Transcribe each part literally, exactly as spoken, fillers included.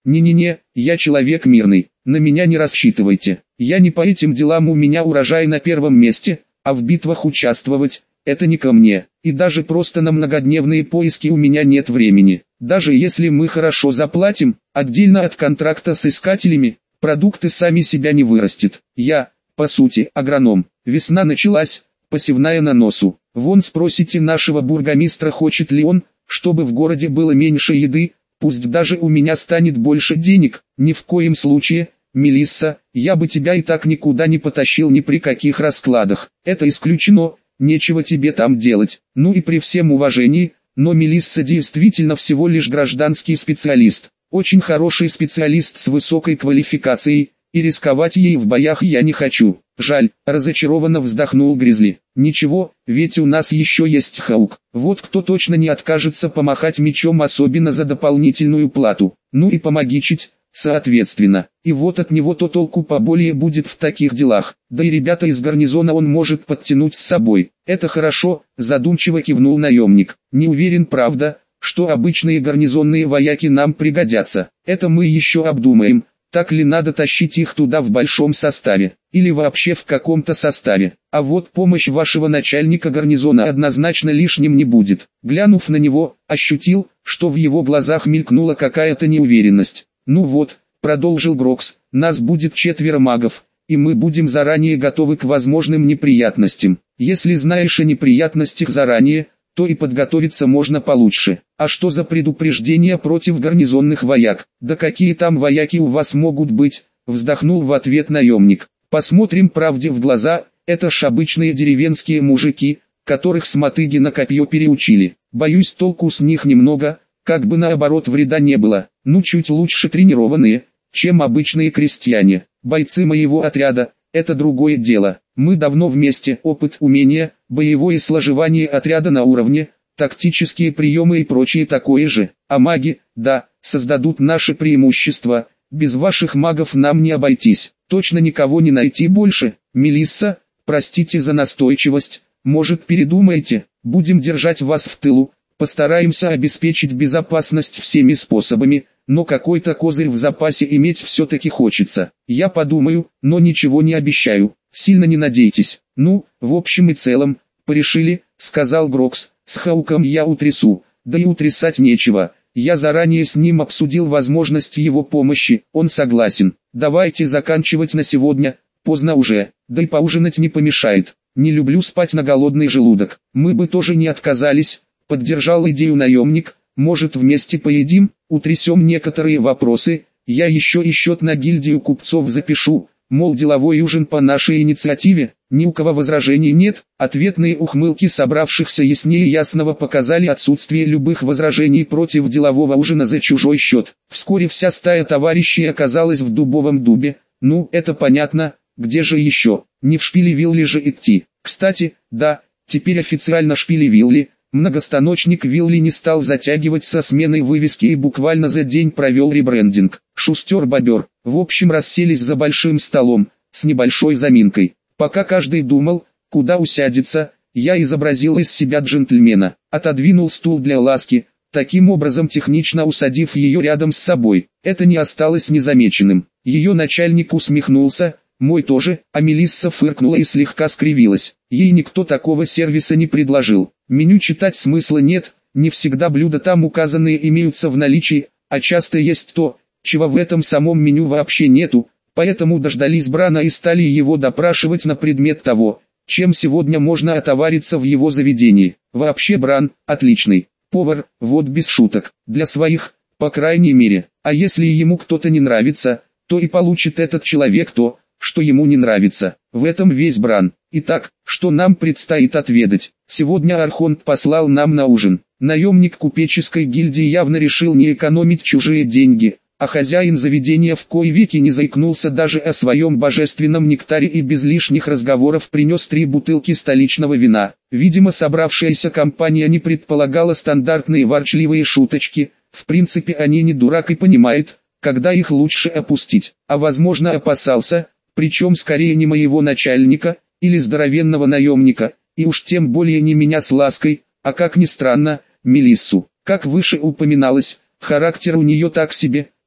Не-не-не, я человек мирный, на меня не рассчитывайте. Я не по этим делам, у меня урожай на первом месте, а в битвах участвовать – это не ко мне. И даже просто на многодневные поиски у меня нет времени. Даже если мы хорошо заплатим, отдельно от контракта с искателями, продукты сами себя не вырастет. Я, по сути, агроном. Весна началась, посевная на носу. Вон спросите нашего бургомистра, хочет ли он, чтобы в городе было меньше еды, пусть даже у меня станет больше денег. Ни в коем случае, Мелисса, я бы тебя и так никуда не потащил ни при каких раскладах. Это исключено, нечего тебе там делать. Ну и при всем уважении, но Мелисса действительно всего лишь гражданский специалист. Очень хороший специалист с высокой квалификацией, и рисковать ей в боях я не хочу. Жаль, разочарованно вздохнул Гризли. Ничего, ведь у нас еще есть Хаук. Вот кто точно не откажется помахать мечом, особенно за дополнительную плату. Ну и помогичить, соответственно. И вот от него-то толку поболее будет в таких делах. Да и ребята из гарнизона он может подтянуть с собой. Это хорошо, задумчиво кивнул наемник. Не уверен, правда, что обычные гарнизонные вояки нам пригодятся. Это мы еще обдумаем. Так ли надо тащить их туда в большом составе, или вообще в каком-то составе. А вот помощь вашего начальника гарнизона однозначно лишним не будет. Глянув на него, ощутил, что в его глазах мелькнула какая-то неуверенность. Ну вот, продолжил Брокс, нас будет четверо магов, и мы будем заранее готовы к возможным неприятностям. Если знаешь о неприятностях заранее, то и подготовиться можно получше. А что за предупреждение против гарнизонных вояк? Да какие там вояки у вас могут быть? Вздохнул в ответ наемник. Посмотрим правде в глаза, это ж обычные деревенские мужики, которых с мотыги на копье переучили. Боюсь, толку с них немного, как бы наоборот вреда не было. Ну чуть лучше тренированные, чем обычные крестьяне. Бойцы моего отряда, это другое дело. Мы давно вместе, опыт, умения, боевое сложевание отряда на уровне, тактические приемы и прочее такое же. А маги, да, создадут наши преимущества. Без ваших магов нам не обойтись. Точно никого не найти больше. Мелисса, простите за настойчивость, может передумаете, будем держать вас в тылу. Постараемся обеспечить безопасность всеми способами, но какой-то козырь в запасе иметь все-таки хочется. Я подумаю, но ничего не обещаю, сильно не надейтесь. Ну, в общем и целом, порешили, сказал Брокс, с Хауком я утрясу, да и утрясать нечего. Я заранее с ним обсудил возможность его помощи, он согласен. Давайте заканчивать на сегодня, поздно уже, да и поужинать не помешает. Не люблю спать на голодный желудок, мы бы тоже не отказались. Поддержал идею наемник, может вместе поедим, утрясем некоторые вопросы, я еще и счет на гильдию купцов запишу, мол деловой ужин по нашей инициативе, ни у кого возражений нет, ответные ухмылки собравшихся яснее ясного показали отсутствие любых возражений против делового ужина за чужой счет. Вскоре вся стая товарищей оказалась в дубовом дубе, ну это понятно, где же еще, не в Шпилевилле же идти. Кстати, да, теперь официально Шпилевилли. Многостаночник Вилли не стал затягивать со сменой вывески и буквально за день провел ребрендинг. Шустер-бобер. В общем расселись за большим столом, с небольшой заминкой. Пока каждый думал, куда усядется, я изобразил из себя джентльмена. Отодвинул стул для Ласки, таким образом технично усадив ее рядом с собой. Это не осталось незамеченным. Ее начальник усмехнулся, мой тоже, а Мелисса фыркнула и слегка скривилась. Ей никто такого сервиса не предложил. Меню читать смысла нет, не всегда блюда там указанные имеются в наличии, а часто есть то, чего в этом самом меню вообще нету, поэтому дождались Брана и стали его допрашивать на предмет того, чем сегодня можно отовариться в его заведении. Вообще Бран – отличный повар, вот без шуток, для своих, по крайней мере, а если ему кто-то не нравится, то и получит этот человек то, что ему не нравится. В этом весь Бран. Итак, что нам предстоит отведать? Сегодня Архонт послал нам на ужин. Наемник купеческой гильдии явно решил не экономить чужие деньги, а хозяин заведения в кои веки не заикнулся даже о своем божественном нектаре и без лишних разговоров принес три бутылки столичного вина. Видимо, собравшаяся компания не предполагала стандартные ворчливые шуточки, в принципе они не дурак и понимает, когда их лучше опустить, а возможно опасался, причем скорее не моего начальника, или здоровенного наемника, и уж тем более не меня с Лаской, а как ни странно, Мелиссу. Как выше упоминалось, характер у нее так себе,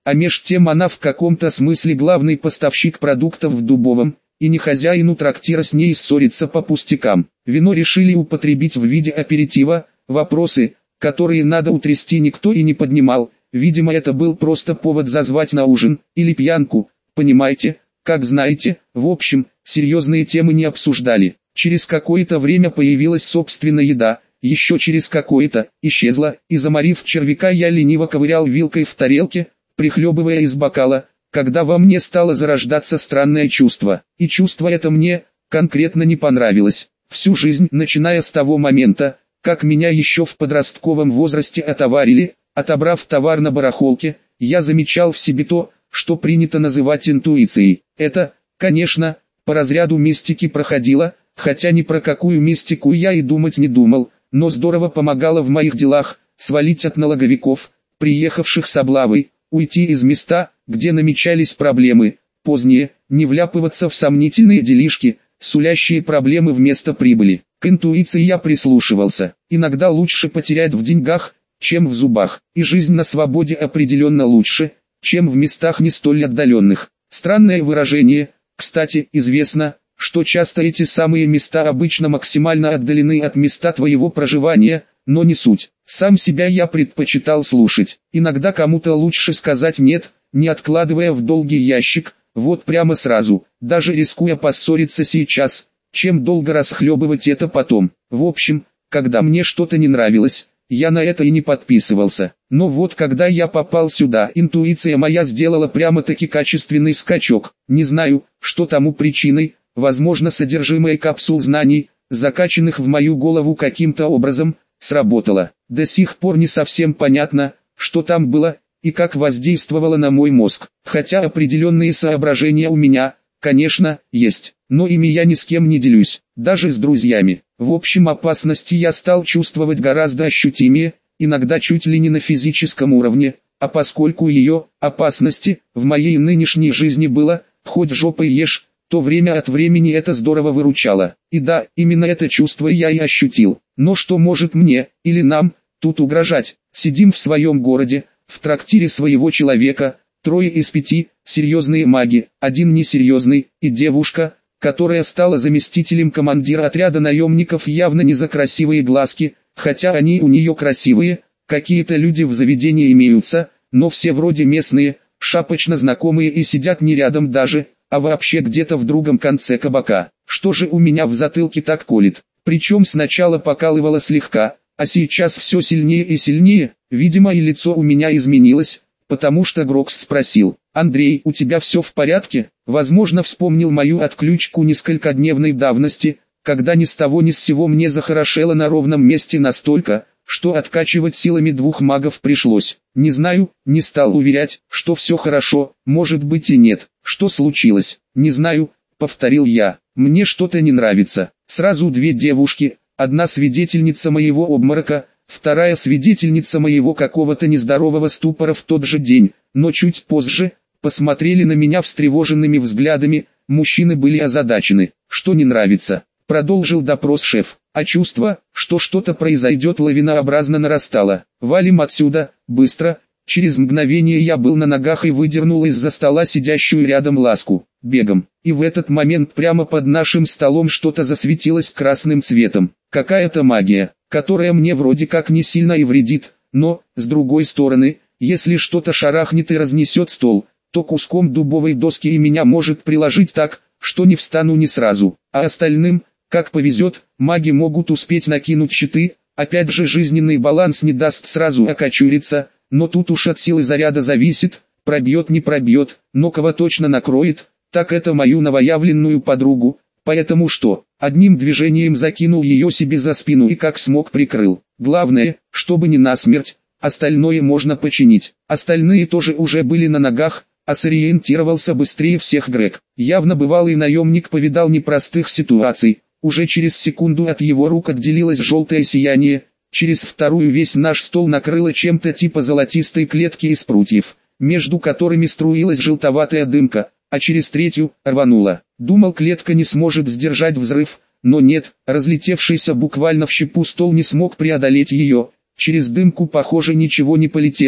а меж тем она в каком-то смысле главный поставщик продуктов в Дубовом, и не хозяину трактира с ней ссориться по пустякам. Вино решили употребить в виде аперитива, вопросы, которые надо утрясти, никто и не поднимал, видимо это был просто повод зазвать на ужин, или пьянку, понимаете, как знаете, в общем, серьезные темы не обсуждали. Через какое-то время появилась собственная еда, еще через какое-то, исчезла, и заморив червяка я лениво ковырял вилкой в тарелке, прихлебывая из бокала, когда во мне стало зарождаться странное чувство. И чувство это мне, конкретно не понравилось. Всю жизнь, начиная с того момента, как меня еще в подростковом возрасте отоварили, отобрав товар на барахолке, я замечал в себе то, что принято называть интуицией. Это, конечно, по разряду мистики проходило, хотя ни про какую мистику я и думать не думал, но здорово помогало в моих делах, свалить от налоговиков, приехавших с облавой, уйти из места, где намечались проблемы, позднее, не вляпываться в сомнительные делишки, сулящие проблемы вместо прибыли. К интуиции я прислушивался. Иногда лучше потерять в деньгах, чем в зубах, и жизнь на свободе определенно лучше, чем в местах не столь отдаленных. Странное выражение, кстати, известно, что часто эти самые места обычно максимально отдалены от места твоего проживания, но не суть. Сам себя я предпочитал слушать. Иногда кому-то лучше сказать «нет», не откладывая в долгий ящик, вот прямо сразу, даже рискуя поссориться сейчас, чем долго расхлебывать это потом. В общем, когда мне что-то не нравилось, я на это и не подписывался. Но вот когда я попал сюда, интуиция моя сделала прямо-таки качественный скачок. Не знаю, что тому причиной, возможно содержимое капсул знаний, закачанных в мою голову каким-то образом, сработало. До сих пор не совсем понятно, что там было, и как воздействовало на мой мозг. Хотя определенные соображения у меня, конечно, есть, но ими я ни с кем не делюсь, даже с друзьями. В общем, опасности я стал чувствовать гораздо ощутимее, иногда чуть ли не на физическом уровне, а поскольку ее, опасности, в моей нынешней жизни было, хоть жопой ешь, то время от времени это здорово выручало. И да, именно это чувство я и ощутил. Но что может мне, или нам, тут угрожать? Сидим в своем городе, в трактире своего человека, трое из пяти, серьезные маги, один несерьезный, и девушка, которая стала заместителем командира отряда наемников явно не за красивые глазки, хотя они у нее красивые, какие-то люди в заведении имеются, но все вроде местные, шапочно знакомые и сидят не рядом даже, а вообще где-то в другом конце кабака. Что же у меня в затылке так колет? Причем сначала покалывало слегка, а сейчас все сильнее и сильнее, видимо и лицо у меня изменилось, потому что Грокс спросил: «Андрей, у тебя все в порядке?» Возможно, вспомнил мою отключку несколькодневной давности, когда ни с того ни с сего мне захорошело на ровном месте настолько, что откачивать силами двух магов пришлось. Не знаю, не стал уверять, что все хорошо, может быть и нет. Что случилось? Не знаю, повторил я. Мне что-то не нравится. Сразу две девушки, одна свидетельница моего обморока, вторая свидетельница моего какого-то нездорового ступора в тот же день, но чуть позже, посмотрели на меня встревоженными взглядами, мужчины были озадачены. Что не нравится? Продолжил допрос шеф, а чувство, что что-то произойдет, лавинообразно нарастало. Валим отсюда, быстро. Через мгновение я был на ногах и выдернул из-за стола сидящую рядом Ласку, бегом. И в этот момент прямо под нашим столом что-то засветилось красным цветом. Какая-то магия, которая мне вроде как не сильно и вредит, но, с другой стороны, если что-то шарахнет и разнесет стол, то куском дубовой доски и меня может приложить так, что не встану ни сразу, а остальным, как повезет, маги могут успеть накинуть щиты, опять же жизненный баланс не даст сразу окочуриться, но тут уж от силы заряда зависит, пробьет не пробьет, но кого точно накроет, так это мою новоявленную подругу, поэтому что, одним движением закинул ее себе за спину и как смог прикрыл. Главное, чтобы не насмерть, остальное можно починить. Остальные тоже уже были на ногах, а сориентировался быстрее всех Грег. Явно бывалый наемник повидал непростых ситуаций. Уже через секунду от его рук отделилось желтое сияние, через вторую весь наш стол накрыло чем-то типа золотистой клетки из прутьев, между которыми струилась желтоватая дымка, а через третью рванула. Думал, клетка не сможет сдержать взрыв, но нет, разлетевшийся буквально в щепу стол не смог преодолеть ее. Через дымку, похоже, ничего не полетело,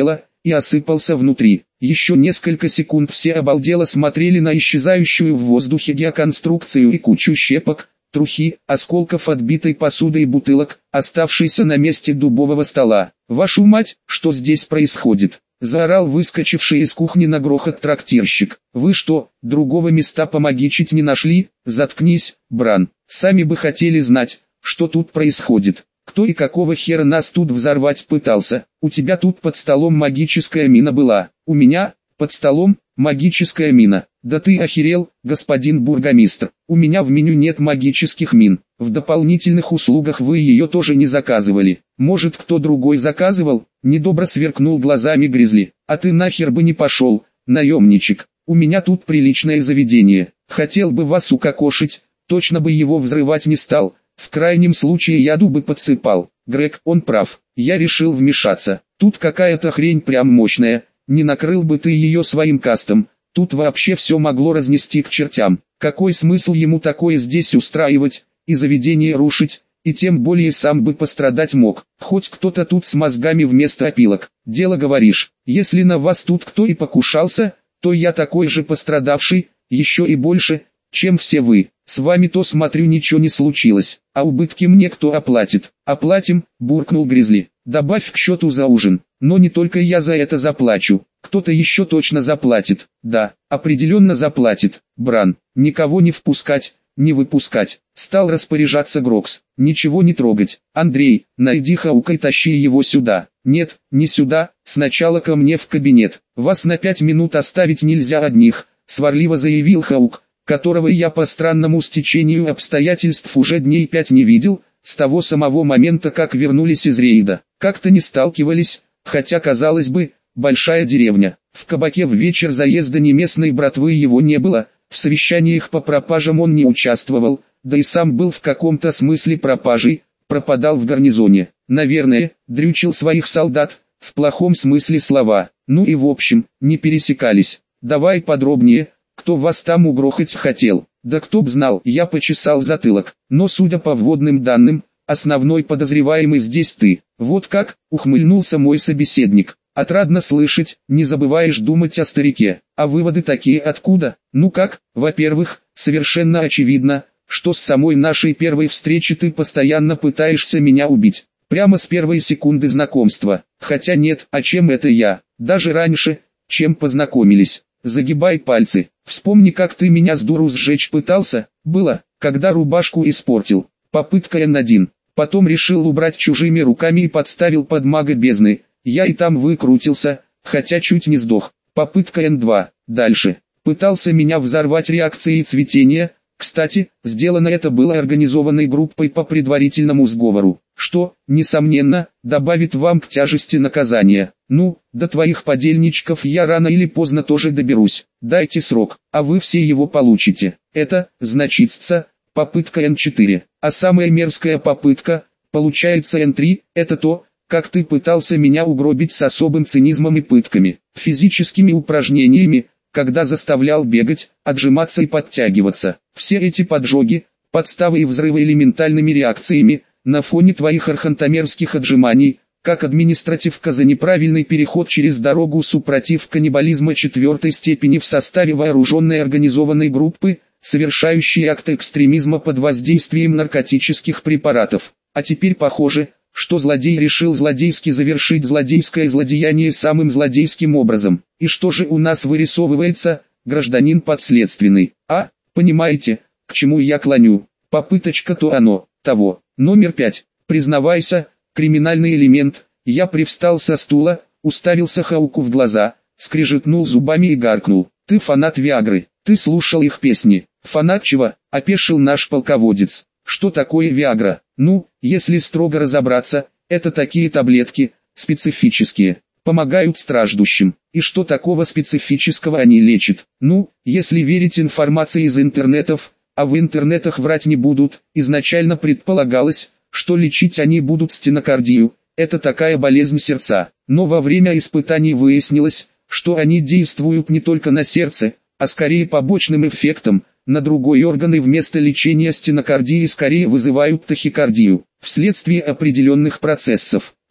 и осыпался внутри. Еще несколько секунд все обалдело смотрели на исчезающую в воздухе геоконструкцию и кучу щепок, трухи, осколков отбитой посуды и бутылок, оставшейся на месте дубового стола. «Вашу мать, что здесь происходит?» — заорал выскочивший из кухни на грохот трактирщик. «Вы что, другого места помогичить не нашли? Заткнись, Бран. Сами бы хотели знать, что тут происходит. Кто и какого хера нас тут взорвать пытался? У тебя тут под столом магическая мина была. У меня, под столом, магическая мина. Да ты охерел, господин бургомистр. У меня в меню нет магических мин. В дополнительных услугах вы ее тоже не заказывали. Может, кто другой заказывал?» Недобро сверкнул глазами Гризли. «А ты нахер бы не пошел, наемничек. У меня тут приличное заведение. Хотел бы вас укокошить, точно бы его взрывать не стал. В крайнем случае яду бы подсыпал». Грег, он прав. Я решил вмешаться. Тут какая-то хрень прям мощная. Не накрыл бы ты ее своим кастом. Тут вообще все могло разнести к чертям. Какой смысл ему такое здесь устраивать, и заведение рушить, и тем более сам бы пострадать мог. Хоть кто-то тут с мозгами вместо опилок. Дело говоришь. Если на вас тут кто и покушался, то я такой же пострадавший, еще и больше, чем все вы. С вами то смотрю ничего не случилось, а убытки мне кто оплатит? Оплатим, буркнул Гризли. Добавь к счету за ужин. Но не только я за это заплачу, кто-то еще точно заплатит. Да, определенно заплатит. Бран, никого не впускать, не выпускать. Стал распоряжаться Грокс. Ничего не трогать. Андрей, найди Хаука и тащи его сюда. Нет, не сюда, сначала ко мне в кабинет. Вас на пять минут оставить нельзя одних, сварливо заявил Хаук, которого я по странному стечению обстоятельств уже дней пять не видел, с того самого момента как вернулись из рейда. Как-то не сталкивались, хотя казалось бы, большая деревня. В кабаке в вечер заезда ни местной братвы его не было, в совещаниях по пропажам он не участвовал, да и сам был в каком-то смысле пропажей, пропадал в гарнизоне. Наверное, дрючил своих солдат, в плохом смысле слова. Ну и в общем, не пересекались. Давай подробнее, кто вас там угрохать хотел? Да кто б знал, я почесал затылок. Но судя по вводным данным, основной подозреваемый здесь ты. Вот как, ухмыльнулся мой собеседник. Отрадно слышать, не забываешь думать о старике. А выводы такие откуда? Ну как, во-первых, совершенно очевидно, что с самой нашей первой встречи ты постоянно пытаешься меня убить. Прямо с первой секунды знакомства. Хотя нет, а чем это я? Даже раньше, чем познакомились. Загибай пальцы. Вспомни, как ты меня с дуру сжечь пытался. Было, когда рубашку испортил. Попытка эн один. Потом решил убрать чужими руками и подставил под мага бездны. Я и там выкрутился, хотя чуть не сдох. Попытка эн два. Дальше. Пытался меня взорвать реакцией цветения. Кстати, сделано это было организованной группой по предварительному сговору, что, несомненно, добавит вам к тяжести наказания. Ну, до твоих подельничков я рано или поздно тоже доберусь. Дайте срок, а вы все его получите. Это, значится, попытка эн четыре. А самая мерзкая попытка, получается эн три, это то, как ты пытался меня угробить с особым цинизмом и пытками, физическими упражнениями, когда заставлял бегать, отжиматься и подтягиваться. Все эти поджоги, подставы и взрывы элементальными реакциями, на фоне твоих архантамерских отжиманий, как административка за неправильный переход через дорогу супротив каннибализма четвертой степени в составе вооруженной организованной группы, совершающей акты экстремизма под воздействием наркотических препаратов. А теперь похоже, что злодей решил злодейски завершить злодейское злодеяние самым злодейским образом. И что же у нас вырисовывается, гражданин подследственный? А, понимаете, к чему я клоню? Попыточка то оно, того. Номер пять. Признавайся, криминальный элемент. Я привстал со стула, уставился Хауку в глаза, скрежетнул зубами и гаркнул. Ты фанат Виагры, ты слушал их песни. Фанат чего? Опешил наш полководец. Что такое Виагра? Ну, если строго разобраться, это такие таблетки, специфические, помогают страждущим. И что такого специфического они лечат? Ну, если верить информации из интернетов, а в интернетах врать не будут, изначально предполагалось, что лечить они будут стенокардию, это такая болезнь сердца. Но во время испытаний выяснилось, что они действуют не только на сердце, а скорее побочным эффектом, на другой орган и вместо лечения стенокардии скорее вызывают тахикардию, вследствие определенных процессов.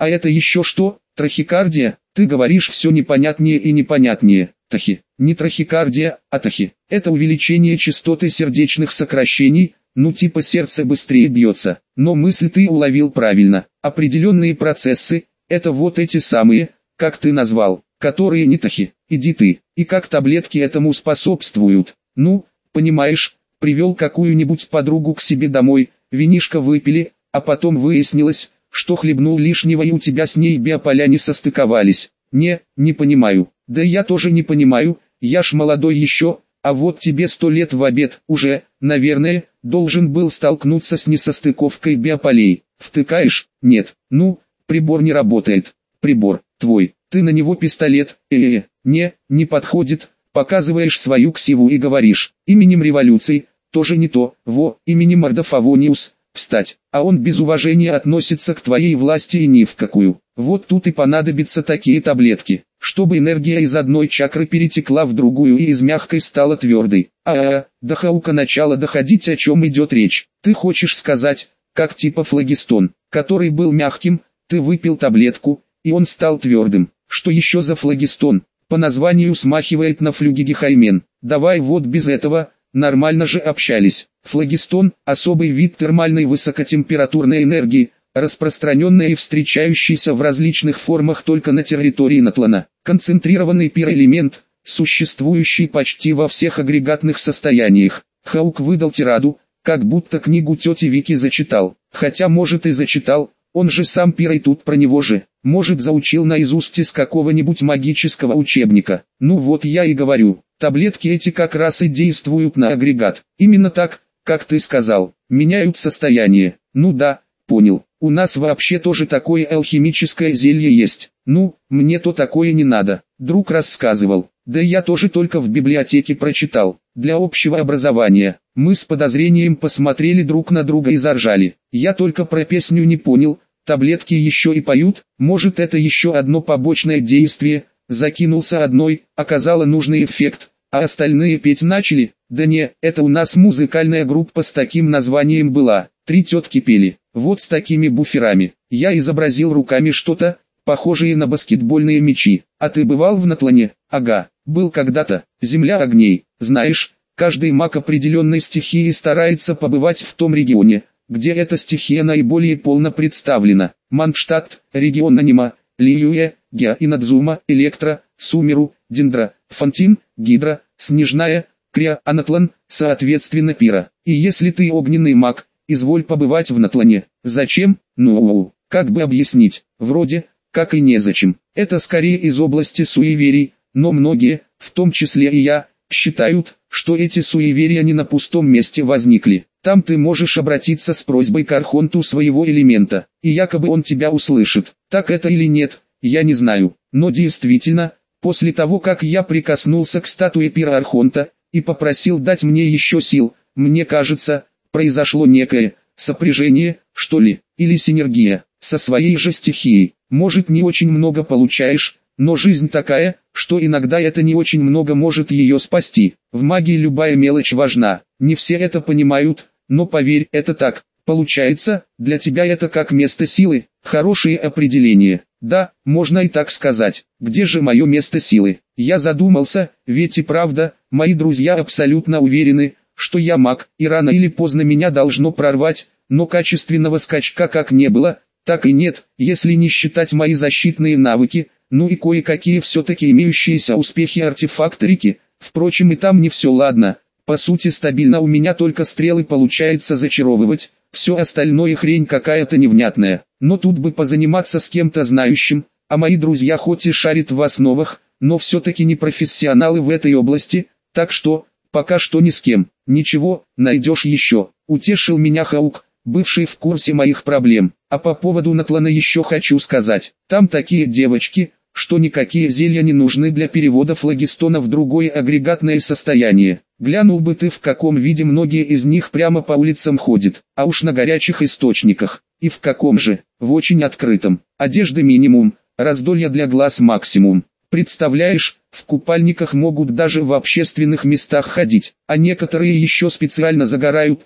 А это еще что? Трахикардия? Ты говоришь все непонятнее и непонятнее. Тахи. Не трахикардия, а тахи. Это увеличение частоты сердечных сокращений, ну типа сердце быстрее бьется. Но мысль ты уловил правильно. Определенные процессы, это вот эти самые, как ты назвал, которые не тахи. Иди ты. И как таблетки этому способствуют? Ну, понимаешь, привел какую-нибудь подругу к себе домой, винишко выпили, а потом выяснилось, что хлебнул лишнего и у тебя с ней биополя не состыковались. Не, не понимаю. Да я тоже не понимаю, я ж молодой еще, а вот тебе сто лет в обед, уже, наверное, должен был столкнуться с несостыковкой биополей. Втыкаешь? Нет. Ну, прибор не работает. Прибор, твой, ты на него пистолет, э-э, не, не подходит, показываешь свою ксиву и говоришь, именем революции, тоже не то, во, именем Мордофавониус, встать, а он без уважения относится к твоей власти и ни в какую. Вот тут и понадобятся такие таблетки, чтобы энергия из одной чакры перетекла в другую и из мягкой стала твердой. А-а-а, до Хаука начало доходить, о чем идет речь. Ты хочешь сказать, как типа флагистон, который был мягким, ты выпил таблетку, и он стал твердым. Что еще за флагистон? По названию смахивает на флюгигехаймен. Давай вот без этого, нормально же общались. Флагистон – особый вид термальной высокотемпературной энергии, распространенная и встречающаяся в различных формах только на территории Натлана. Концентрированный пироэлемент, существующий почти во всех агрегатных состояниях. Хаук выдал тираду, как будто книгу тети Вики зачитал. Хотя может и зачитал, он же сам пирой тут про него же. Может заучил наизусть из какого-нибудь магического учебника. Ну вот я и говорю, таблетки эти как раз и действуют на агрегат. Именно так, как ты сказал, меняют состояние. Ну да, понял. У нас вообще тоже такое алхимическое зелье есть. Ну, мне то такое не надо. Друг рассказывал. Да я тоже только в библиотеке прочитал. Для общего образования. Мы с подозрением посмотрели друг на друга и заржали. Я только про песню не понял. Таблетки еще и поют, может это еще одно побочное действие, закинулся одной, оказало нужный эффект, а остальные петь начали, да не, это у нас музыкальная группа с таким названием была, три тетки пели, вот с такими буферами, я изобразил руками что-то, похожее на баскетбольные мячи, а ты бывал в Натлане? Ага, был когда-то, земля огней, знаешь, каждый маг определенной стихии старается побывать в том регионе, где эта стихия наиболее полно представлена. Манштадт, регион Анима, Лиюэ, Геа и Надзума, Электро, Сумеру, Дендра, Фантин, Гидра, Снежная, Кря, Анатлан, соответственно Пира. И если ты огненный маг, изволь побывать в Натлане. Зачем? Ну, как бы объяснить, вроде, как и незачем. Это скорее из области суеверий, но многие, в том числе и я, считают, что эти суеверия не на пустом месте возникли. Там ты можешь обратиться с просьбой к архонту своего элемента, и якобы он тебя услышит. Так это или нет, я не знаю. Но действительно, после того как я прикоснулся к статуе пира архонта, и попросил дать мне еще сил, мне кажется, произошло некое сопряжение, что ли, или синергия, со своей же стихией. Может не очень много получаешь, но жизнь такая, что иногда это не очень много может ее спасти. В магии любая мелочь важна, не все это понимают, но поверь, это так. Получается, для тебя это как место силы, хорошее определение. Да, можно и так сказать. Где же мое место силы? Я задумался, ведь и правда, мои друзья абсолютно уверены, что я маг, и рано или поздно меня должно прорвать, но качественного скачка как не было, так и нет, если не считать мои защитные навыки, ну и кое-какие все-таки имеющиеся успехи артефакторики. Впрочем, и там не все ладно. По сути стабильно у меня только стрелы получается зачаровывать, все остальное хрень какая-то невнятная. Но тут бы позаниматься с кем-то знающим, а мои друзья хоть и шарят в основах, но все-таки не профессионалы в этой области, так что, пока что ни с кем. Ничего, найдешь еще. Утешил меня Хаук, бывший в курсе моих проблем. А по поводу Натлана еще хочу сказать, там такие девочки, что никакие зелья не нужны для перевода флагистона в другое агрегатное состояние. Глянул бы ты, в каком виде многие из них прямо по улицам ходят, а уж на горячих источниках. И в каком же? В очень открытом. Одежды минимум, раздолье для глаз максимум. Представляешь, в купальниках могут даже в общественных местах ходить, а некоторые еще специально загорают так,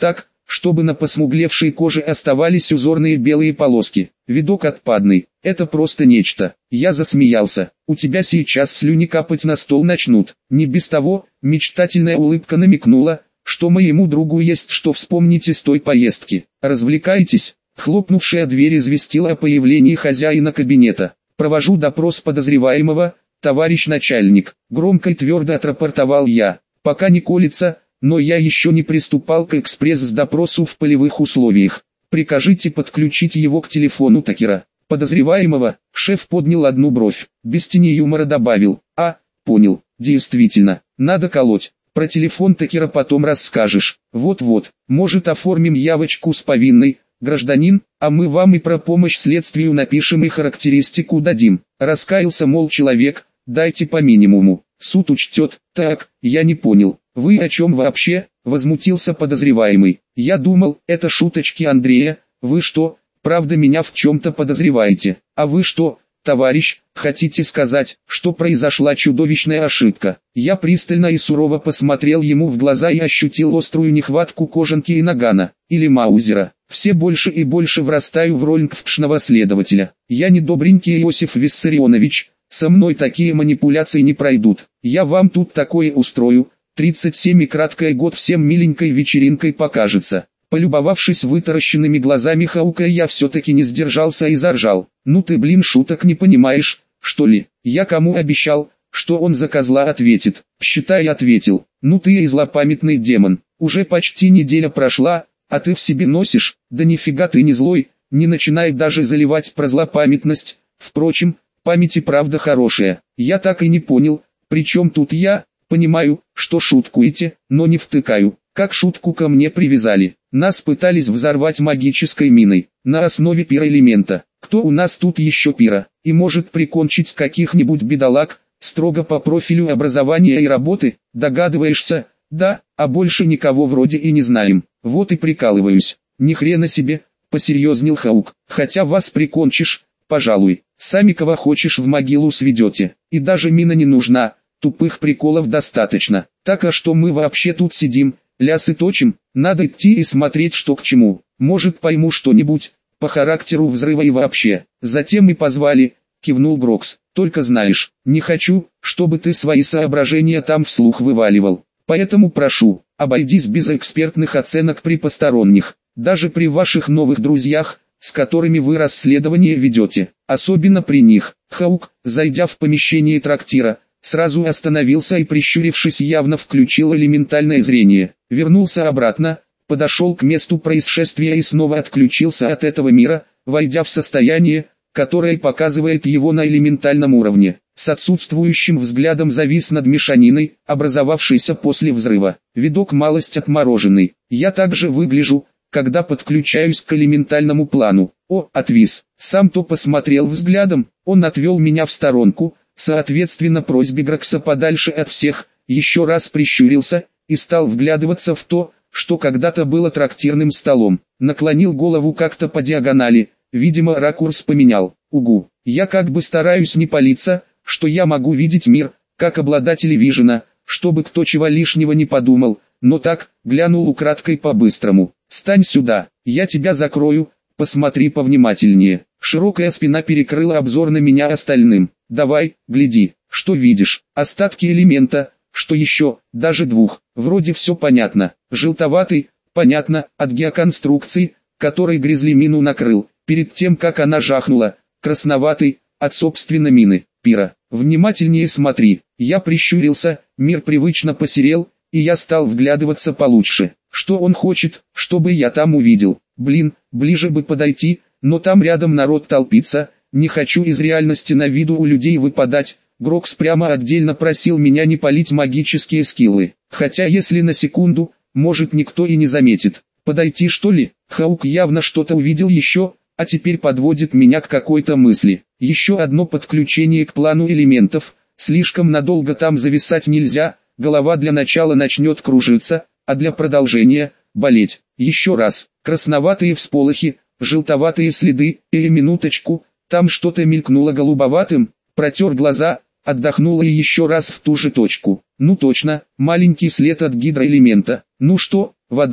чтобы на посмуглевшей коже оставались узорные белые полоски. Видок отпадный, это просто нечто. Я засмеялся. У тебя сейчас слюни капать на стол начнут. Не без того, мечтательная улыбка намекнула, что моему другу есть что вспомнить из той поездки. Развлекайтесь. Хлопнувшая дверь известила о появлении хозяина кабинета. Провожу допрос подозреваемого, товарищ начальник. Громко и твердо отрапортовал я. Пока не колется, но я еще не приступал к экспресс-допросу в полевых условиях. Прикажите подключить его к телефону Такера. Подозреваемого, шеф поднял одну бровь, без тени юмора добавил. А, понял, действительно, надо колоть. Про телефон Такера потом расскажешь. Вот-вот, может оформим явочку с повинной, гражданин, а мы вам и про помощь следствию напишем и характеристику дадим. Раскаялся, мол, человек, дайте по минимуму, суд учтет. Так, я не понял, вы о чем вообще? Возмутился подозреваемый. Я думал, это шуточки Андрея. Вы что, правда меня в чем-то подозреваете? А вы что, товарищ, хотите сказать, что произошла чудовищная ошибка? Я пристально и сурово посмотрел ему в глаза и ощутил острую нехватку кожанки и нагана, или маузера. Все больше и больше врастаю в роль нгфшного следователя. Я не добренький Иосиф Виссарионович, со мной такие манипуляции не пройдут. Я вам тут такое устрою. тридцать семь и краткое год всем миленькой вечеринкой покажется. Полюбовавшись вытаращенными глазами Хаука, я все-таки не сдержался и заржал. Ну ты, блин, шуток не понимаешь, что ли? Я кому обещал, что он за козла ответит? Считай, ответил. Ну ты и злопамятный демон. Уже почти неделя прошла, а ты в себе носишь. Да нифига ты не злой, не начинай даже заливать про злопамятность. Впрочем, память и правда хорошая. Я так и не понял, при чем тут я? Понимаю, что шуткуете, но не втыкаю. Как шутку ко мне привязали. Нас пытались взорвать магической миной, на основе пироэлемента. Кто у нас тут еще пира, и может прикончить каких-нибудь бедолаг, строго по профилю образования и работы, догадываешься? Да, а больше никого вроде и не знаем. Вот и прикалываюсь. Ни хрена себе, посерьезнел Хаук. Хотя вас прикончишь, пожалуй, сами кого хочешь в могилу сведете. И даже мина не нужна. Тупых приколов достаточно. Так а что мы вообще тут сидим, лясы точим? Надо идти и смотреть, что к чему. Может, пойму что-нибудь по характеру взрыва и вообще. Затем и позвали, кивнул Брокс. Только знаешь, не хочу, чтобы ты свои соображения там вслух вываливал. Поэтому прошу, обойдись без экспертных оценок при посторонних, даже при ваших новых друзьях, с которыми вы расследование ведете. Особенно при них. Хаук, зайдя в помещение трактира, сразу остановился и, прищурившись, явно включил элементальное зрение. Вернулся обратно, подошел к месту происшествия и снова отключился от этого мира, войдя в состояние, которое показывает его на элементальном уровне. С отсутствующим взглядом завис над мешаниной, образовавшейся после взрыва. Видок малость отмороженный. Я также выгляжу, когда подключаюсь к элементальному плану. О, отвис. Сам то посмотрел взглядом, он отвел меня в сторонку, соответственно просьбе Грокса подальше от всех, еще раз прищурился, и стал вглядываться в то, что когда-то было трактирным столом. Наклонил голову как-то по диагонали, видимо ракурс поменял. Угу, я как бы стараюсь не палиться, что я могу видеть мир, как обладатель вижена, чтобы кто чего лишнего не подумал, но так, глянул украдкой по-быстрому. Стань сюда, я тебя закрою, посмотри повнимательнее. Широкая спина перекрыла обзор на меня остальным. Давай, гляди, что видишь, остатки элемента, что еще, даже двух, вроде все понятно. Желтоватый, понятно, от геоконструкции, который Гризли мину накрыл, перед тем как она жахнула. Красноватый, от собственно мины, пира. Внимательнее смотри, я прищурился, мир привычно посерел, и я стал вглядываться получше. Что он хочет, чтобы я там увидел? Блин, ближе бы подойти, но там рядом народ толпится, не хочу из реальности на виду у людей выпадать. Грокс прямо отдельно просил меня не палить магические скиллы, хотя если на секунду, может никто и не заметит. Подойти что ли? Хаук явно что-то увидел еще, а теперь подводит меня к какой-то мысли. Еще одно подключение к плану элементов, слишком надолго там зависать нельзя, голова для начала начнет кружиться, а для продолжения – болеть. Еще раз, красноватые всполохи, желтоватые следы, и минуточку, там что-то мелькнуло голубоватым, протер глаза, отдохнула и еще раз в ту же точку. Ну точно, маленький след от гидроэлемента. Ну что, вода,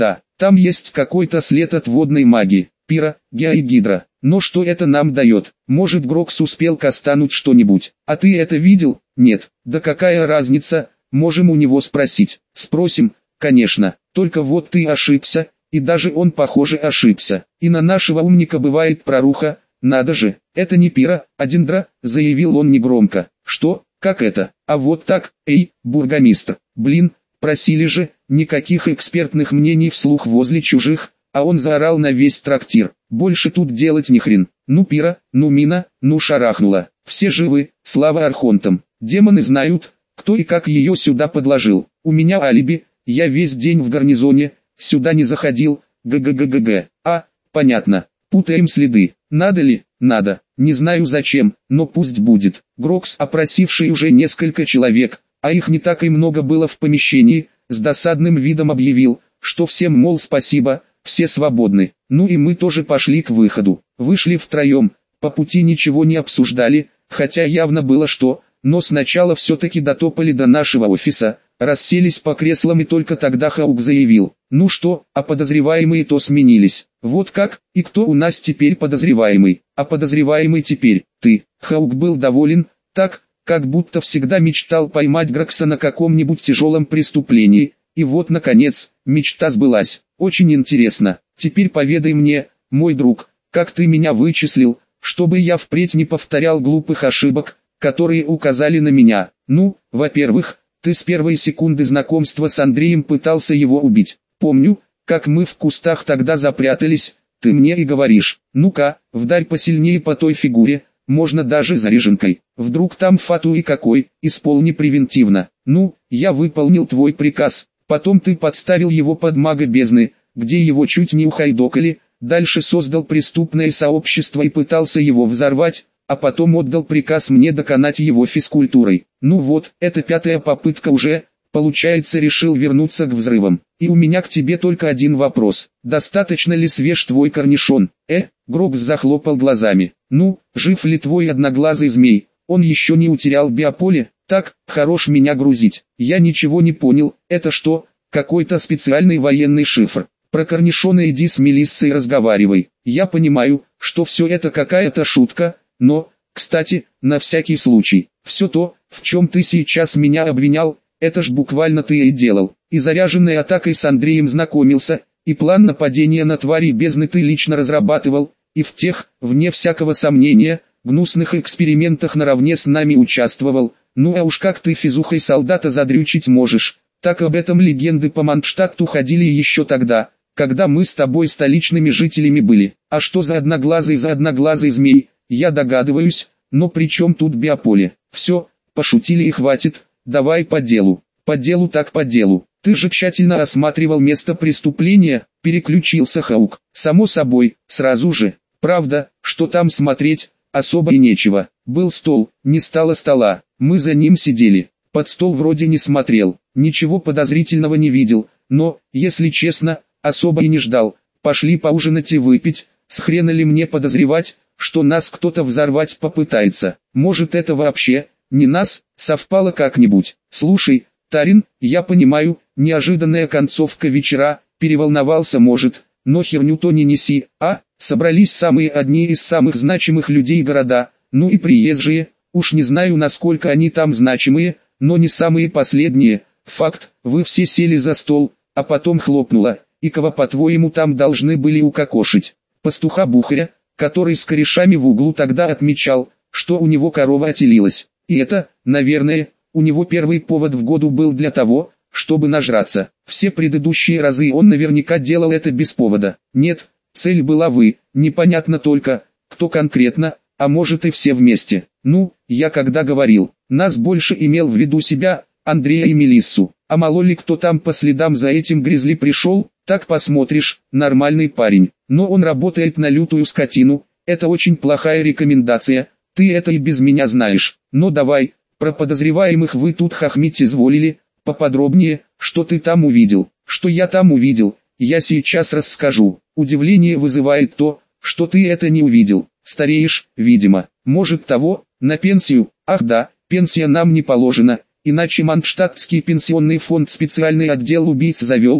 Там есть какой-то след от водной магии, пира, геа и гидра. Но что это нам дает? Может, Грокс успел кастануть что-нибудь? А ты это видел? Нет. Да какая разница? Можем у него спросить. Спросим, конечно. Только вот ты ошибся, и даже он, похоже, ошибся. И на нашего умника бывает проруха. Надо же, это не пира, а дендра, заявил он негромко. Что? Как это? А вот так, эй, бургомистр. Блин, просили же, никаких экспертных мнений вслух возле чужих, а он заорал на весь трактир. Больше тут делать ни хрен. Ну пира, ну мина, ну шарахнула. Все живы, слава архонтам. Демоны знают, кто и как ее сюда подложил. У меня алиби, я весь день в гарнизоне, сюда не заходил, г-г-г-г-г. А, понятно, путаем следы. Надо ли? Надо. Не знаю зачем, но пусть будет. Грокс, опросивший уже несколько человек, а их не так и много было в помещении, с досадным видом объявил, что всем, мол, спасибо, все свободны. Ну и мы тоже пошли к выходу. Вышли втроем, по пути ничего не обсуждали, хотя явно было что, но сначала все-таки дотопали до нашего офиса, расселись по креслам и только тогда Хаук заявил: ну что, а подозреваемые то сменились. Вот как, и кто у нас теперь подозреваемый? А подозреваемый теперь ты. Хаук был доволен, так, как будто всегда мечтал поймать Грокса на каком-нибудь тяжелом преступлении, и вот наконец, мечта сбылась. Очень интересно, теперь поведай мне, мой друг, как ты меня вычислил, чтобы я впредь не повторял глупых ошибок, которые указали на меня. Ну, во-первых, ты с первой секунды знакомства с Андреем пытался его убить. Помню, как мы в кустах тогда запрятались, ты мне и говоришь: ну-ка, вдарь посильнее по той фигуре, можно даже заряженкой. Вдруг там фату и какой, исполни превентивно. Ну, я выполнил твой приказ, потом ты подставил его под мага бездны, где его чуть не ухайдокали, дальше создал преступное сообщество и пытался его взорвать, а потом отдал приказ мне доконать его физкультурой. Ну вот, это пятая попытка уже, получается, решил вернуться к взрывам. И у меня к тебе только один вопрос: достаточно ли свеж твой корнишон? Э, Грокс захлопал глазами. Ну, жив ли твой одноглазый змей? Он еще не утерял биополе? Так, хорош меня грузить. Я ничего не понял, это что, какой-то специальный военный шифр? Про корнишона иди с Мелиссой разговаривай. Я понимаю, что все это какая-то шутка, но, кстати, на всякий случай, все то, в чем ты сейчас меня обвинял, это ж буквально ты и делал. И заряженной атакой с Андреем знакомился, и план нападения на твари бездны ты лично разрабатывал, и в тех, вне всякого сомнения, гнусных экспериментах наравне с нами участвовал. Ну а уж как ты физухой солдата задрючить можешь, так об этом легенды по Мандштадту ходили еще тогда, когда мы с тобой столичными жителями были. А что за одноглазый за одноглазый змей, я догадываюсь, но при чем тут биополе? Все, пошутили и хватит, давай по делу. По делу так по делу. Ты же тщательно осматривал место преступления, переключился Хаук. Само собой, сразу же. Правда, что там смотреть, особо и нечего. Был стол, не стало стола, мы за ним сидели. Под стол вроде не смотрел, ничего подозрительного не видел, но, если честно, особо и не ждал. Пошли поужинать и выпить, с хрена ли мне подозревать, что нас кто-то взорвать попытается. Может, это вообще не нас, совпало как-нибудь. Слушай, Тарин, я понимаю, неожиданная концовка вечера, переволновался может, но херню то не неси, а? Собрались самые одни из самых значимых людей города, ну и приезжие, уж не знаю, насколько они там значимые, но не самые последние. Факт, вы все сели за стол, а потом хлопнуло, и кого, по-твоему, там должны были укокошить? Пастуха Бухаря, который с корешами в углу тогда отмечал, что у него корова отелилась. И это, наверное, у него первый повод в году был для того, чтобы нажраться. Все предыдущие разы он наверняка делал это без повода. Нет, цель была вы, непонятно только, кто конкретно, а может и все вместе. Ну, я когда говорил, нас больше имел в виду себя, Андрея и Мелиссу. А мало ли кто там по следам за этим гризли пришел, так посмотришь, нормальный парень. Но он работает на лютую скотину, это очень плохая рекомендация, ты это и без меня знаешь. Но давай, про подозреваемых вы тут хохмить изволили, поподробнее, что ты там увидел. Что я там увидел, я сейчас расскажу. Удивление вызывает то, что ты это не увидел. Стареешь, видимо. Может того, на пенсию? Ах да, пенсия нам не положена, иначе Мандштадтский пенсионный фонд специальный отдел убийц завел бы,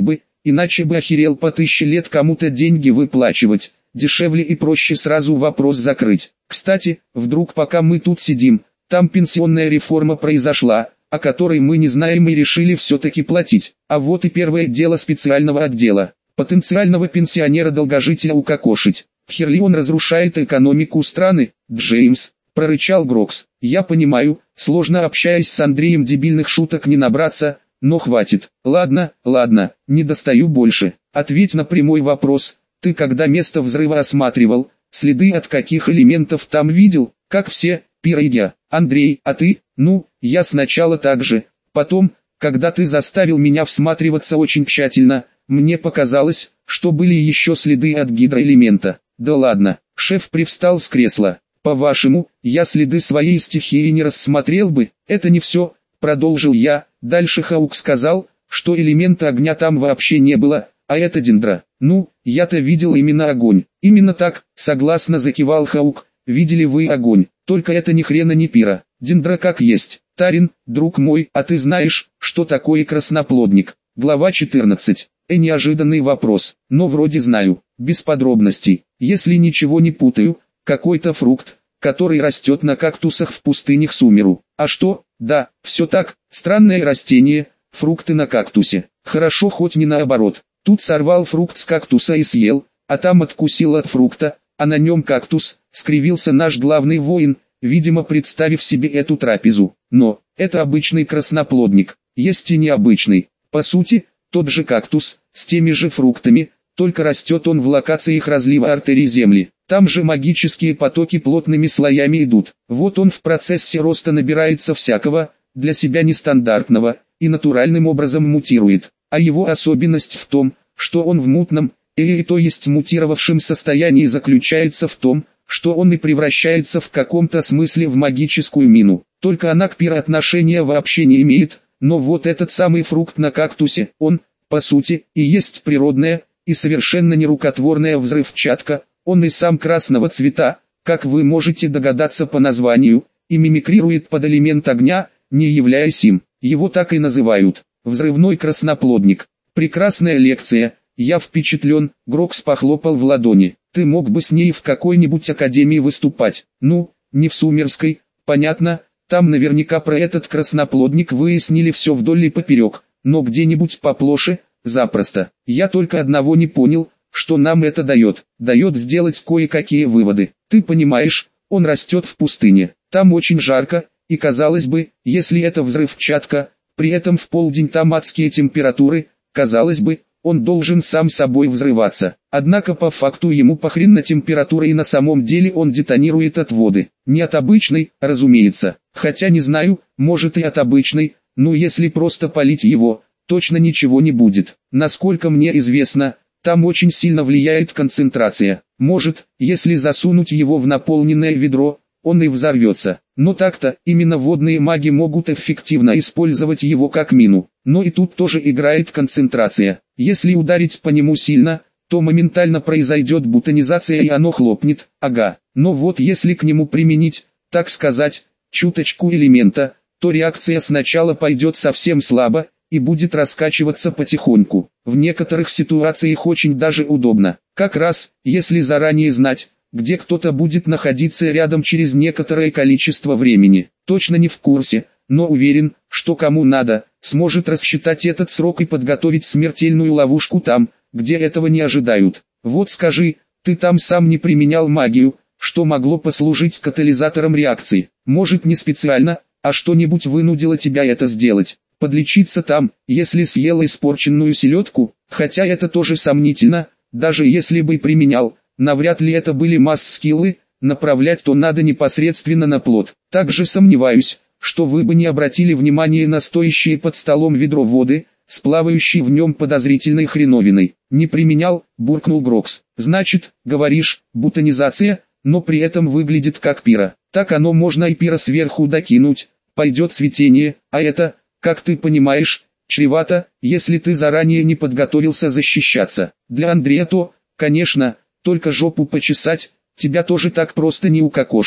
иначе бы охерел по тысяче лет кому-то деньги выплачивать. Дешевле и проще сразу вопрос закрыть. Кстати, вдруг пока мы тут сидим, там пенсионная реформа произошла, о которой мы не знаем и решили все-таки платить. А вот и первое дело специального отдела. Потенциального пенсионера-долгожителя укокошить. Херли он разрушает экономику страны, Джеймс, прорычал Грокс. Я понимаю, сложно общаясь с Андреем дебильных шуток не набраться, но хватит. Ладно, ладно, не достаю больше. Ответь на прямой вопрос. Ты когда место взрыва осматривал, следы от каких элементов там видел, как все, Пира и я. Андрей, а ты? Ну, я сначала так же. Потом, когда ты заставил меня всматриваться очень тщательно, мне показалось, что были еще следы от гидроэлемента. Да ладно, шеф привстал с кресла. По-вашему, я следы своей стихии не рассмотрел бы? Это не все, продолжил я. Дальше Хаук сказал, что элемента огня там вообще не было, а это дендра. Ну, я-то видел именно огонь. Именно так, согласно закивал Хаук. Видели вы огонь, только это ни хрена не пира. Дендра как есть. Тарин, друг мой, а ты знаешь, что такое красноплодник? Глава четырнадцать. Э, неожиданный вопрос, но вроде знаю, без подробностей. Если ничего не путаю, какой-то фрукт, который растет на кактусах в пустынях Сумеру. А что? Да, все так, странное растение, фрукты на кактусе. Хорошо хоть не наоборот. Тут сорвал фрукт с кактуса и съел, а там откусил от фрукта, а на нем кактус, скривился наш главный воин, видимо представив себе эту трапезу. Но, это обычный красноплодник, есть и необычный. По сути, тот же кактус, с теми же фруктами, только растет он в локациях разлива артерий Земли. Там же магические потоки плотными слоями идут. Вот он в процессе роста набирается всякого, для себя нестандартного, и натуральным образом мутирует. А его особенность в том, что он в мутном, или то есть мутировавшем состоянии заключается в том, что он и превращается в каком-то смысле в магическую мину. Только она к пиру отношения вообще не имеет, но вот этот самый фрукт на кактусе, он, по сути, и есть природная, и совершенно нерукотворная взрывчатка, он и сам красного цвета, как вы можете догадаться по названию, и мимикрирует под элемент огня, не являясь им. Его так и называют. Взрывной красноплодник. Прекрасная лекция, я впечатлен. Грокс похлопал в ладони. Ты мог бы с ней в какой-нибудь академии выступать. Ну, не в Сумерской, понятно, там наверняка про этот красноплодник выяснили все вдоль и поперек, но где-нибудь поплоше, запросто. Я только одного не понял, что нам это дает. Дает сделать кое-какие выводы. Ты понимаешь, он растет в пустыне, там очень жарко, и казалось бы, если это взрывчатка, при этом в полдень там адские температуры, казалось бы, он должен сам собой взрываться. Однако по факту ему похрен на температуру, и на самом деле он детонирует от воды. Не от обычной, разумеется, хотя не знаю, может и от обычной, но если просто полить его, точно ничего не будет. Насколько мне известно, там очень сильно влияет концентрация. Может, если засунуть его в наполненное ведро, он и взорвется. Но так-то, именно водные маги могут эффективно использовать его как мину. Но и тут тоже играет концентрация. Если ударить по нему сильно, то моментально произойдет бутонизация и оно хлопнет, ага. Но вот если к нему применить, так сказать, чуточку элемента, то реакция сначала пойдет совсем слабо, и будет раскачиваться потихоньку. В некоторых ситуациях очень даже удобно. Как раз, если заранее знать, где кто-то будет находиться рядом через некоторое количество времени. Точно не в курсе, но уверен, что кому надо, сможет рассчитать этот срок и подготовить смертельную ловушку там, где этого не ожидают. Вот скажи, ты там сам не применял магию, что могло послужить катализатором реакции? Может, не специально, а что-нибудь вынудило тебя это сделать? Подлечиться там, если съел испорченную селедку, хотя это тоже сомнительно, даже если бы применял, навряд ли это были масс-скиллы, направлять то надо непосредственно на плод. Также сомневаюсь, что вы бы не обратили внимания на стоящее под столом ведро воды, с плавающей в нем подозрительной хреновиной. Не применял, буркнул Грокс. Значит, говоришь, бутонизация, но при этом выглядит как пира. Так оно можно и пира сверху докинуть, пойдет цветение, а это, как ты понимаешь, чревато, если ты заранее не подготовился защищаться. Для Андрея то, конечно, только жопу почесать, тебя тоже так просто не укокошить,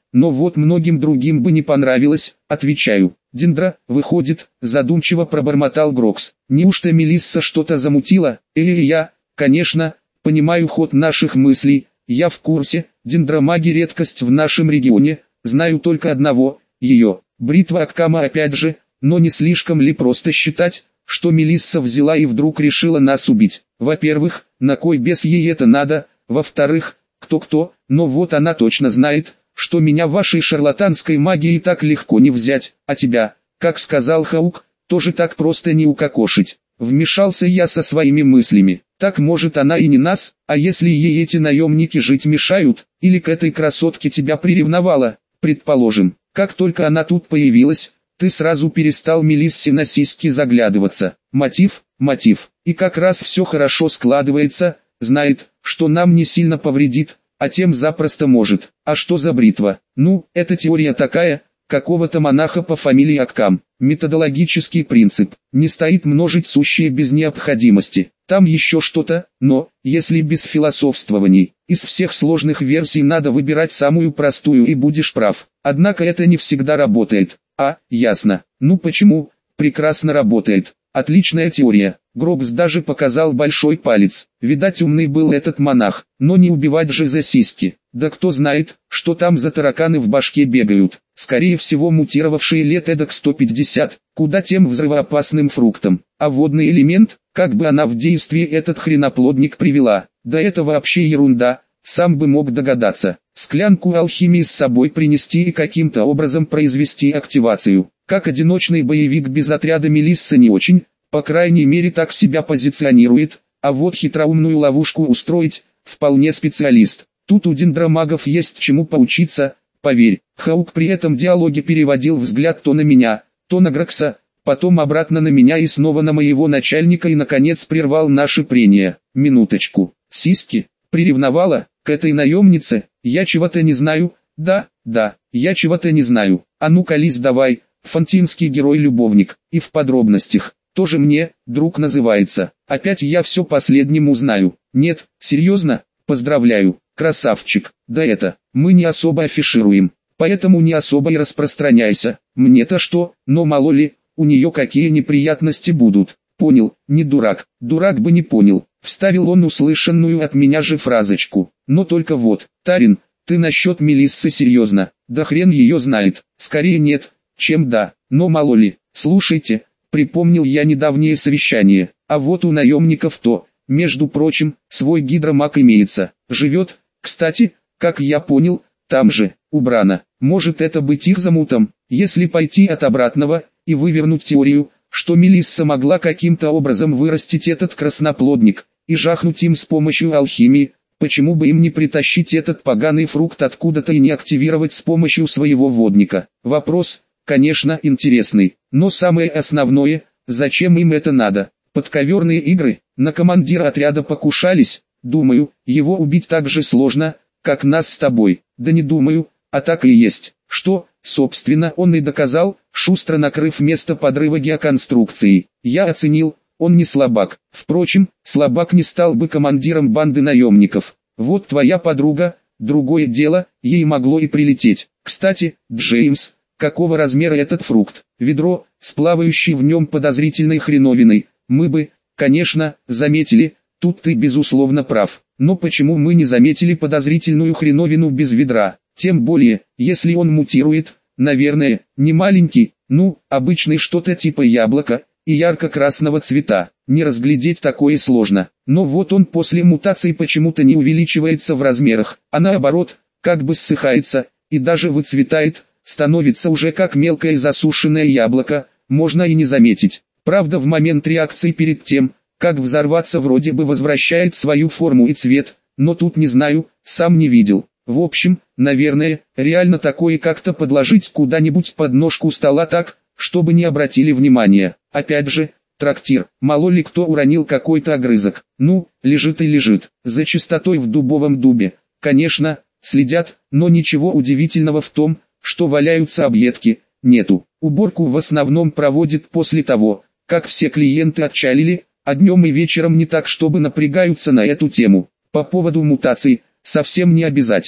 но вот многим другим бы не понравилось, отвечаю. Диндра, выходит, задумчиво пробормотал Грокс. Неужто Мелисса что-то замутила? Э, -э я, конечно, понимаю ход наших мыслей, я в курсе, Диндра-маги редкость в нашем регионе, знаю только одного, ее, бритва Аккама опять же, но не слишком ли просто считать, что Мелисса взяла и вдруг решила нас убить? Во-первых, на кой бес ей это надо, во-вторых, кто-кто, но вот она точно знает, что меня вашей шарлатанской магией так легко не взять, а тебя, как сказал Хаук, тоже так просто не укокошить. Вмешался я со своими мыслями. Так может она и не нас, а если ей эти наемники жить мешают, или к этой красотке тебя приревновала, предположим, как только она тут появилась, ты сразу перестал Мелиссе на сиськи заглядываться. Мотив, мотив, и как раз все хорошо складывается, знает, что нам не сильно повредит, а тем запросто может. А что за бритва? Ну, это теория такая, какого-то монаха по фамилии Аккам. Методологический принцип. Не стоит множить сущее без необходимости. Там еще что-то, но, если без философствований, из всех сложных версий надо выбирать самую простую и будешь прав. Однако это не всегда работает. А, ясно. Ну почему? Прекрасно работает. Отличная теория. Гробс даже показал большой палец. Видать, умный был этот монах, но не убивать же за сиськи. Да кто знает, что там за тараканы в башке бегают. Скорее всего мутировавшие лет эдак сто пятьдесят, куда тем взрывоопасным фруктом. А водный элемент, как бы она в действие этот хреноплодник привела. Да это вообще ерунда, сам бы мог догадаться. Склянку алхимии с собой принести и каким-то образом произвести активацию. Как одиночный боевик без отряда Мелисса не очень, по крайней мере так себя позиционирует, а вот хитроумную ловушку устроить, вполне специалист. Тут у дендромагов есть чему поучиться, поверь. Хаук при этом диалоге переводил взгляд то на меня, то на Грокса, потом обратно на меня и снова на моего начальника и наконец прервал наши прения. Минуточку, сиськи, приревновала, к этой наемнице, я чего-то не знаю, да, да, я чего-то не знаю, а ну колись давай, фантинский герой-любовник, и в подробностях, тоже мне, друг называется, опять я все последнему знаю, нет, серьезно, поздравляю, красавчик, да это, мы не особо афишируем, поэтому не особо и распространяйся, мне-то что, но мало ли, у нее какие неприятности будут, понял, не дурак, дурак бы не понял, вставил он услышанную от меня же фразочку, но только вот, Тарин, ты насчет Мелиссы серьезно, да хрен ее знает, скорее нет, чем да, но мало ли, слушайте, припомнил я недавнее совещание, а вот у наемников то, между прочим, свой гидромаг имеется, живет, кстати, как я понял, там же, у Брана, может это быть их замутом, если пойти от обратного, и вывернуть теорию, что Мелисса могла каким-то образом вырастить этот красноплодник, и жахнуть им с помощью алхимии, почему бы им не притащить этот поганый фрукт откуда-то и не активировать с помощью своего водника. Вопрос, конечно, интересный, но самое основное, зачем им это надо? Подковерные игры, на командира отряда покушались, думаю, его убить так же сложно, как нас с тобой, да не думаю, а так и есть, что, собственно, он и доказал, шустро накрыв место подрыва геоконструкции. Я оценил, он не слабак, впрочем, слабак не стал бы командиром банды наемников. Вот твоя подруга, другое дело, ей могло и прилететь. Кстати, Джеймс, какого размера этот фрукт? Ведро, с плавающей в нем подозрительной хреновиной, мы бы, конечно, заметили, тут ты безусловно прав. Но почему мы не заметили подозрительную хреновину без ведра? Тем более, если он мутирует, наверное, не маленький, ну, обычный что-то типа яблока, и ярко-красного цвета. Не разглядеть такое сложно. Но вот он после мутации почему-то не увеличивается в размерах, а наоборот, как бы ссыхается, и даже выцветает, становится уже как мелкое засушенное яблоко, можно и не заметить. Правда, в момент реакции перед тем, как взорваться, вроде бы возвращает свою форму и цвет, но тут не знаю, сам не видел. В общем, наверное, реально такое как-то подложить куда-нибудь под ножку стола так, чтобы не обратили внимания. Опять же, трактир, мало ли кто уронил какой-то огрызок. Ну, лежит и лежит. За чистотой в дубовом дубе, конечно, следят, но ничего удивительного в том, что валяются объедки, нету. Уборку в основном проводит после того, как все клиенты отчалили, а днем и вечером не так, чтобы напрягаются на эту тему. По поводу мутаций, совсем не обязательно,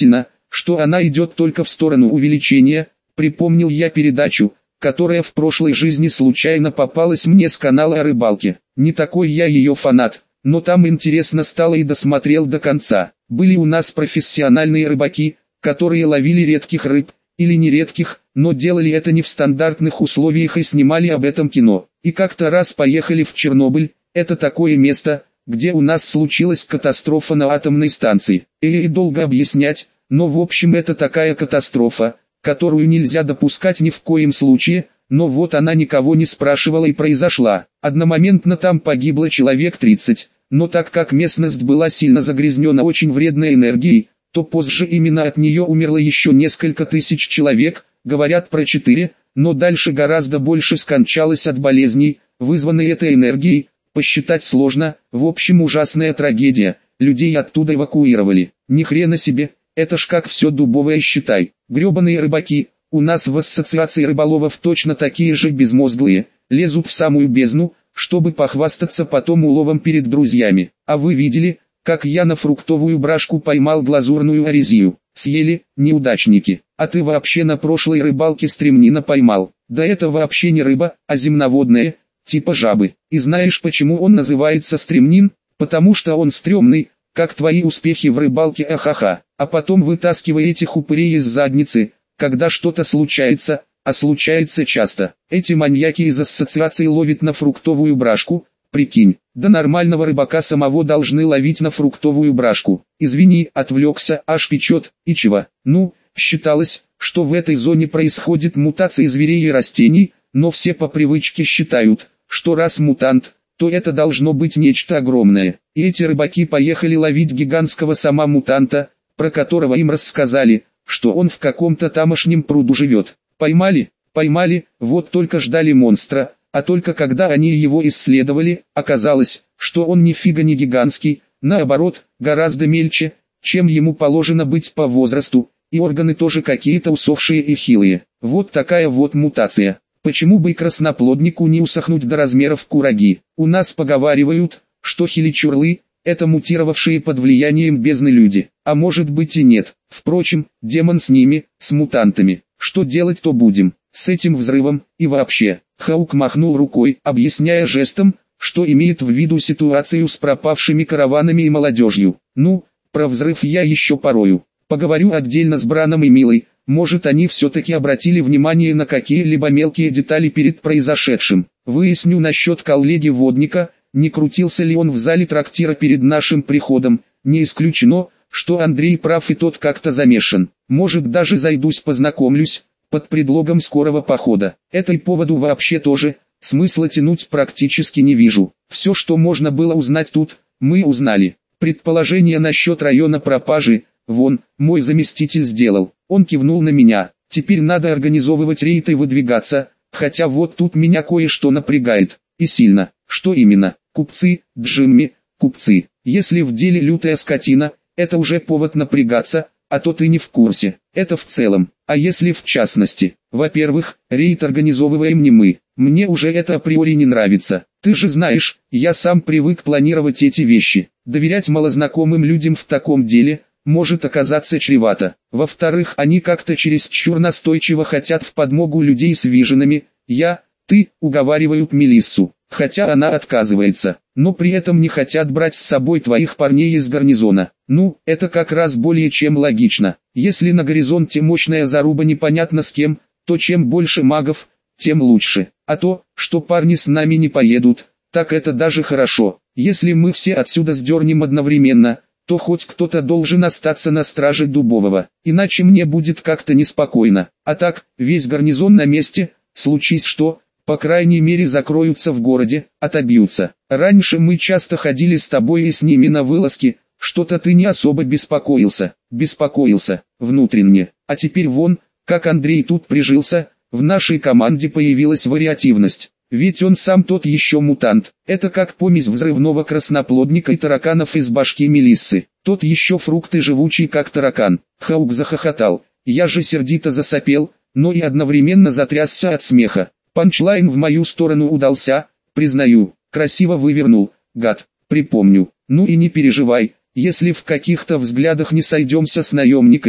что она идет только в сторону увеличения. Припомнил я передачу, которая в прошлой жизни случайно попалась мне с канала о рыбалке. Не такой я ее фанат, но там интересно стало и досмотрел до конца. Были у нас профессиональные рыбаки, которые ловили редких рыб, или нередких, но делали это не в стандартных условиях и снимали об этом кино. И как-то раз поехали в Чернобыль, это такое место, где у нас случилась катастрофа на атомной станции. И, и долго объяснять, но в общем это такая катастрофа, которую нельзя допускать ни в коем случае, но вот она никого не спрашивала и произошла. Одномоментно там погибло человек тридцать, но так как местность была сильно загрязнена очень вредной энергией, то позже именно от нее умерло еще несколько тысяч человек, говорят про четыре, но дальше гораздо больше скончалось от болезней, вызванной этой энергией, посчитать сложно. В общем ужасная трагедия, людей оттуда эвакуировали. Ни хрена себе, это ж как все дубовое считай. Гребаные рыбаки, у нас в ассоциации рыболовов точно такие же безмозглые, лезут в самую бездну, чтобы похвастаться потом уловом перед друзьями. А вы видели, как я на фруктовую брашку поймал глазурную орезию? Съели, неудачники. А ты вообще на прошлой рыбалке стремнина поймал. Да это вообще не рыба, а земноводное, типа жабы. И знаешь почему он называется стремнин? Потому что он стрёмный, как твои успехи в рыбалке, ахаха. А потом вытаскивай этих упырей из задницы, когда что-то случается, а случается часто. Эти маньяки из ассоциации ловят на фруктовую брашку, прикинь. Да нормального рыбака самого должны ловить на фруктовую брашку. Извини, отвлекся, аж печет. И чего? Ну, считалось, что в этой зоне происходит мутация зверей и растений, но все по привычке считают, что раз мутант, то это должно быть нечто огромное. И эти рыбаки поехали ловить гигантского сама-мутанта, про которого им рассказали, что он в каком-то тамошнем пруду живет. Поймали? Поймали, вот только ждали монстра, а только когда они его исследовали, оказалось, что он нифига не гигантский, наоборот, гораздо мельче, чем ему положено быть по возрасту, и органы тоже какие-то усохшие и хилые. Вот такая вот мутация. Почему бы и красноплоднику не усохнуть до размеров кураги? У нас поговаривают, что хиличурлы – это мутировавшие под влиянием бездны люди, а может быть и нет. Впрочем, демон с ними, с мутантами. Что делать то будем, с этим взрывом, и вообще. Хаук махнул рукой, объясняя жестом, что имеет в виду ситуацию с пропавшими караванами и молодежью. Ну, про взрыв я еще порою поговорю отдельно с Браном и Милой. Может, они все-таки обратили внимание на какие-либо мелкие детали перед произошедшим. Выясню насчет коллеги-водника, не крутился ли он в зале трактира перед нашим приходом. Не исключено, что Андрей прав и тот как-то замешан. Может, даже зайдусь познакомлюсь, под предлогом скорого похода. Этой поводу вообще тоже, смысла тянуть практически не вижу. Все, что можно было узнать тут, мы узнали. Предположение насчет района пропажи, вон, мой заместитель сделал. Он кивнул на меня. Теперь надо организовывать рейд и выдвигаться, хотя вот тут меня кое-что напрягает. И сильно. Что именно? Купцы, Джимми, купцы. Если в деле лютая скотина, это уже повод напрягаться, а то ты не в курсе. Это в целом. А если в частности? Во-первых, рейд организовываем не мы. Мне уже это априори не нравится. Ты же знаешь, я сам привык планировать эти вещи. Доверять малознакомым людям в таком деле может оказаться чревато. Во-вторых, они как-то чересчур настойчиво хотят в подмогу людей с виженами. Я, ты, уговаривают Мелиссу, хотя она отказывается, но при этом не хотят брать с собой твоих парней из гарнизона. Ну, это как раз более чем логично. Если на горизонте мощная заруба непонятно с кем, то чем больше магов, тем лучше. А то, что парни с нами не поедут, так это даже хорошо. Если мы все отсюда сдернем одновременно, то хоть кто-то должен остаться на страже Дубового, иначе мне будет как-то неспокойно. А так, весь гарнизон на месте, случись что, по крайней мере закроются в городе, отобьются. Раньше мы часто ходили с тобой и с ними на вылазки, что-то ты не особо беспокоился. Беспокоился, внутренне. А теперь вон, как Андрей тут прижился, в нашей команде появилась вариативность. Ведь он сам тот еще мутант. Это как помесь взрывного красноплодника и тараканов из башки Мелиссы. Тот еще фрукт и живучий как таракан. Хаук захохотал. Я же сердито засопел, но и одновременно затрясся от смеха. Панчлайн в мою сторону удался, признаю. Красиво вывернул, гад, припомню. Ну и не переживай, если в каких-то взглядах не сойдемся с наемниками,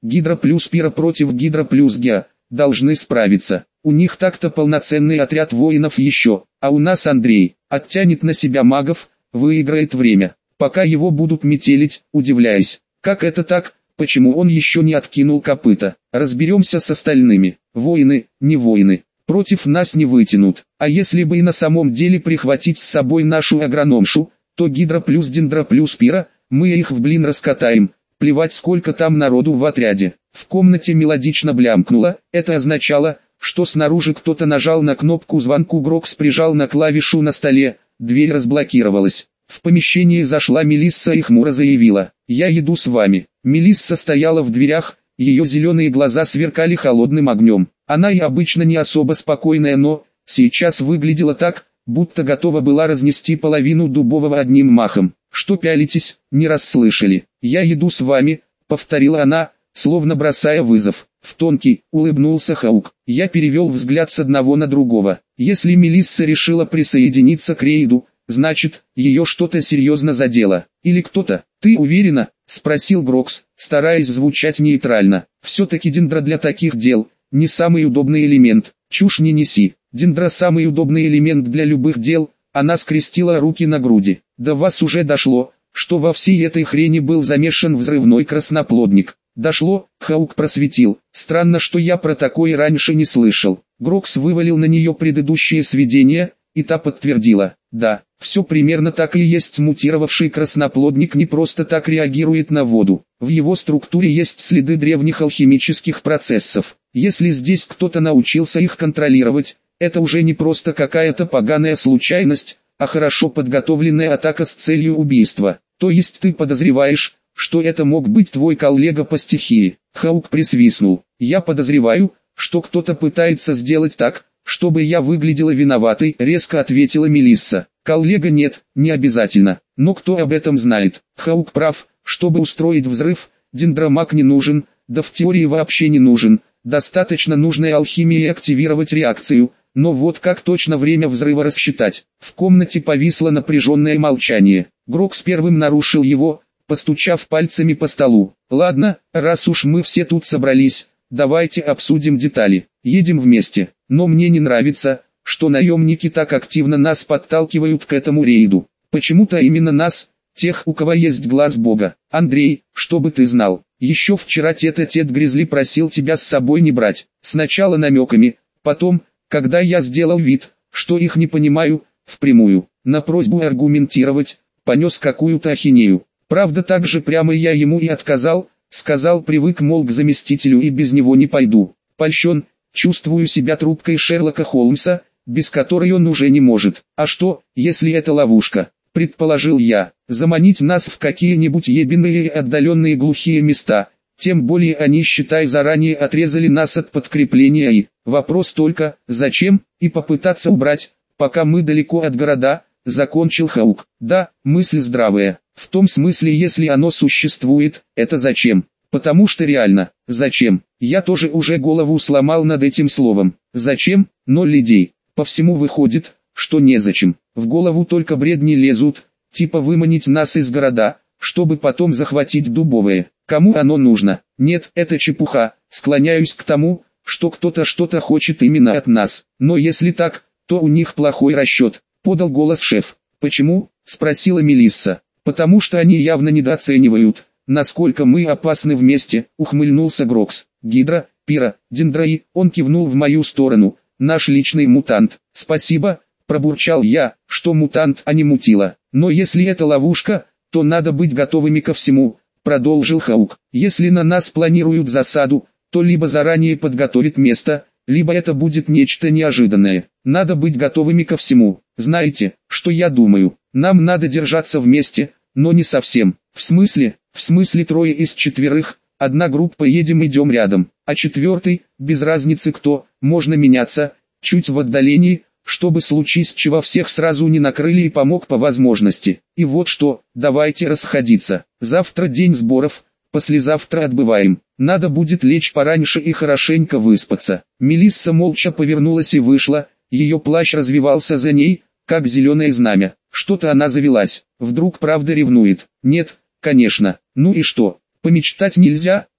Гидра плюс Пира против Гидра плюс Геа. Должны справиться. У них так-то полноценный отряд воинов еще, а у нас Андрей. Оттянет на себя магов, выиграет время, пока его будут метелить, удивляясь. Как это так? Почему он еще не откинул копыта? Разберемся с остальными. Воины, не воины. Против нас не вытянут. А если бы и на самом деле прихватить с собой нашу агрономшу, то Гидра плюс Дендра плюс Пира, мы их в блин раскатаем. Плевать, сколько там народу в отряде. В комнате мелодично блямкнуло. Это означало, что снаружи кто-то нажал на кнопку звонку. Грокс прижал на клавишу на столе. Дверь разблокировалась. В помещении зашла Мелисса и хмуро заявила: «Я иду с вами». Мелисса стояла в дверях, ее зеленые глаза сверкали холодным огнем. Она и обычно не особо спокойная, но сейчас выглядела так, будто готова была разнести половину Дубового одним махом. «Что пялитесь, не расслышали? Я иду с вами», — повторила она, словно бросая вызов. В тонкий, улыбнулся Хаук. Я перевел взгляд с одного на другого. Если Мелисса решила присоединиться к рейду, значит, ее что-то серьезно задело. Или кто-то. «Ты уверена?» — спросил Грокс, стараясь звучать нейтрально. «Все-таки Дендра для таких дел не самый удобный элемент. Чушь не неси. Дендра самый удобный элемент для любых дел». Она скрестила руки на груди. «До вас уже дошло, что во всей этой хрени был замешан взрывной красноплодник». «Дошло», — Хаук просветил. «Странно, что я про такое раньше не слышал». Грокс вывалил на нее предыдущие сведения, и та подтвердила: «Да, все примерно так и есть. Мутировавший красноплодник не просто так реагирует на воду. В его структуре есть следы древних алхимических процессов. Если здесь кто-то научился их контролировать, это уже не просто какая-то поганая случайность, а хорошо подготовленная атака с целью убийства. То есть ты подозреваешь, что это мог быть твой коллега по стихии?» Хаук присвистнул. «Я подозреваю, что кто-то пытается сделать так, чтобы я выглядела виноватой», — резко ответила Мелисса. «Коллега нет, не обязательно. Но кто об этом знает?» Хаук прав. Чтобы устроить взрыв, дендромаг не нужен, да в теории вообще не нужен. Достаточно нужной алхимии активировать реакцию. Но вот как точно время взрыва рассчитать? В комнате повисло напряженное молчание. Грокс первым нарушил его, постучав пальцами по столу. «Ладно, раз уж мы все тут собрались, давайте обсудим детали. Едем вместе. Но мне не нравится, что наемники так активно нас подталкивают к этому рейду. Почему-то именно нас, тех, у кого есть глаз Бога. Андрей, чтобы ты знал, еще вчера тет-а-тет Гризли просил тебя с собой не брать. Сначала намеками, потом, когда я сделал вид, что их не понимаю, впрямую, на просьбу аргументировать, понес какую-то ахинею. Правда, так же прямо я ему и отказал, сказал, привык, мол, к заместителю и без него не пойду. Польщен, чувствую себя трубкой Шерлока Холмса, без которой он уже не может. А что, если это ловушка? Предположил я, заманить нас в какие-нибудь ебаные и отдаленные глухие места. Тем более они, считай, заранее отрезали нас от подкрепления и... Вопрос только, зачем, и попытаться убрать, пока мы далеко от города, закончил Хаук. Да, мысль здравая. В том смысле, если оно существует, это зачем? Потому что реально, зачем? Я тоже уже голову сломал над этим словом. Зачем? Ноль идей. По всему выходит, что незачем. В голову только бредни лезут, типа выманить нас из города, чтобы потом захватить Дубовое. Кому оно нужно? Нет, это чепуха. Склоняюсь к тому, что кто-то что-то хочет именно от нас. Но если так, то у них плохой расчет, подал голос шеф. Почему? Спросила Мелисса. Потому что они явно недооценивают, насколько мы опасны вместе, ухмыльнулся Грокс. Гидра, Пира, Дендраи, он кивнул в мою сторону, наш личный мутант. Спасибо, пробурчал я, что мутант, а не мутила. Но если это ловушка, то надо быть готовыми ко всему, продолжил Хаук. Если на нас планируют засаду, то либо заранее подготовят место, либо это будет нечто неожиданное. Надо быть готовыми ко всему. Знаете, что я думаю? Нам надо держаться вместе, но не совсем. В смысле? В смысле трое из четверых, одна группа едем идем рядом, а четвертый, без разницы кто, можно меняться, чуть в отдалении, чтобы случись чего всех сразу не накрыли и помог по возможности. И вот что, давайте расходиться. Завтра день сборов, послезавтра отбываем. Надо будет лечь пораньше и хорошенько выспаться. Мелисса молча повернулась и вышла, ее плащ развивался за ней, как зеленое знамя. Что-то она завелась, вдруг правда ревнует. Нет, конечно, ну и что, помечтать нельзя,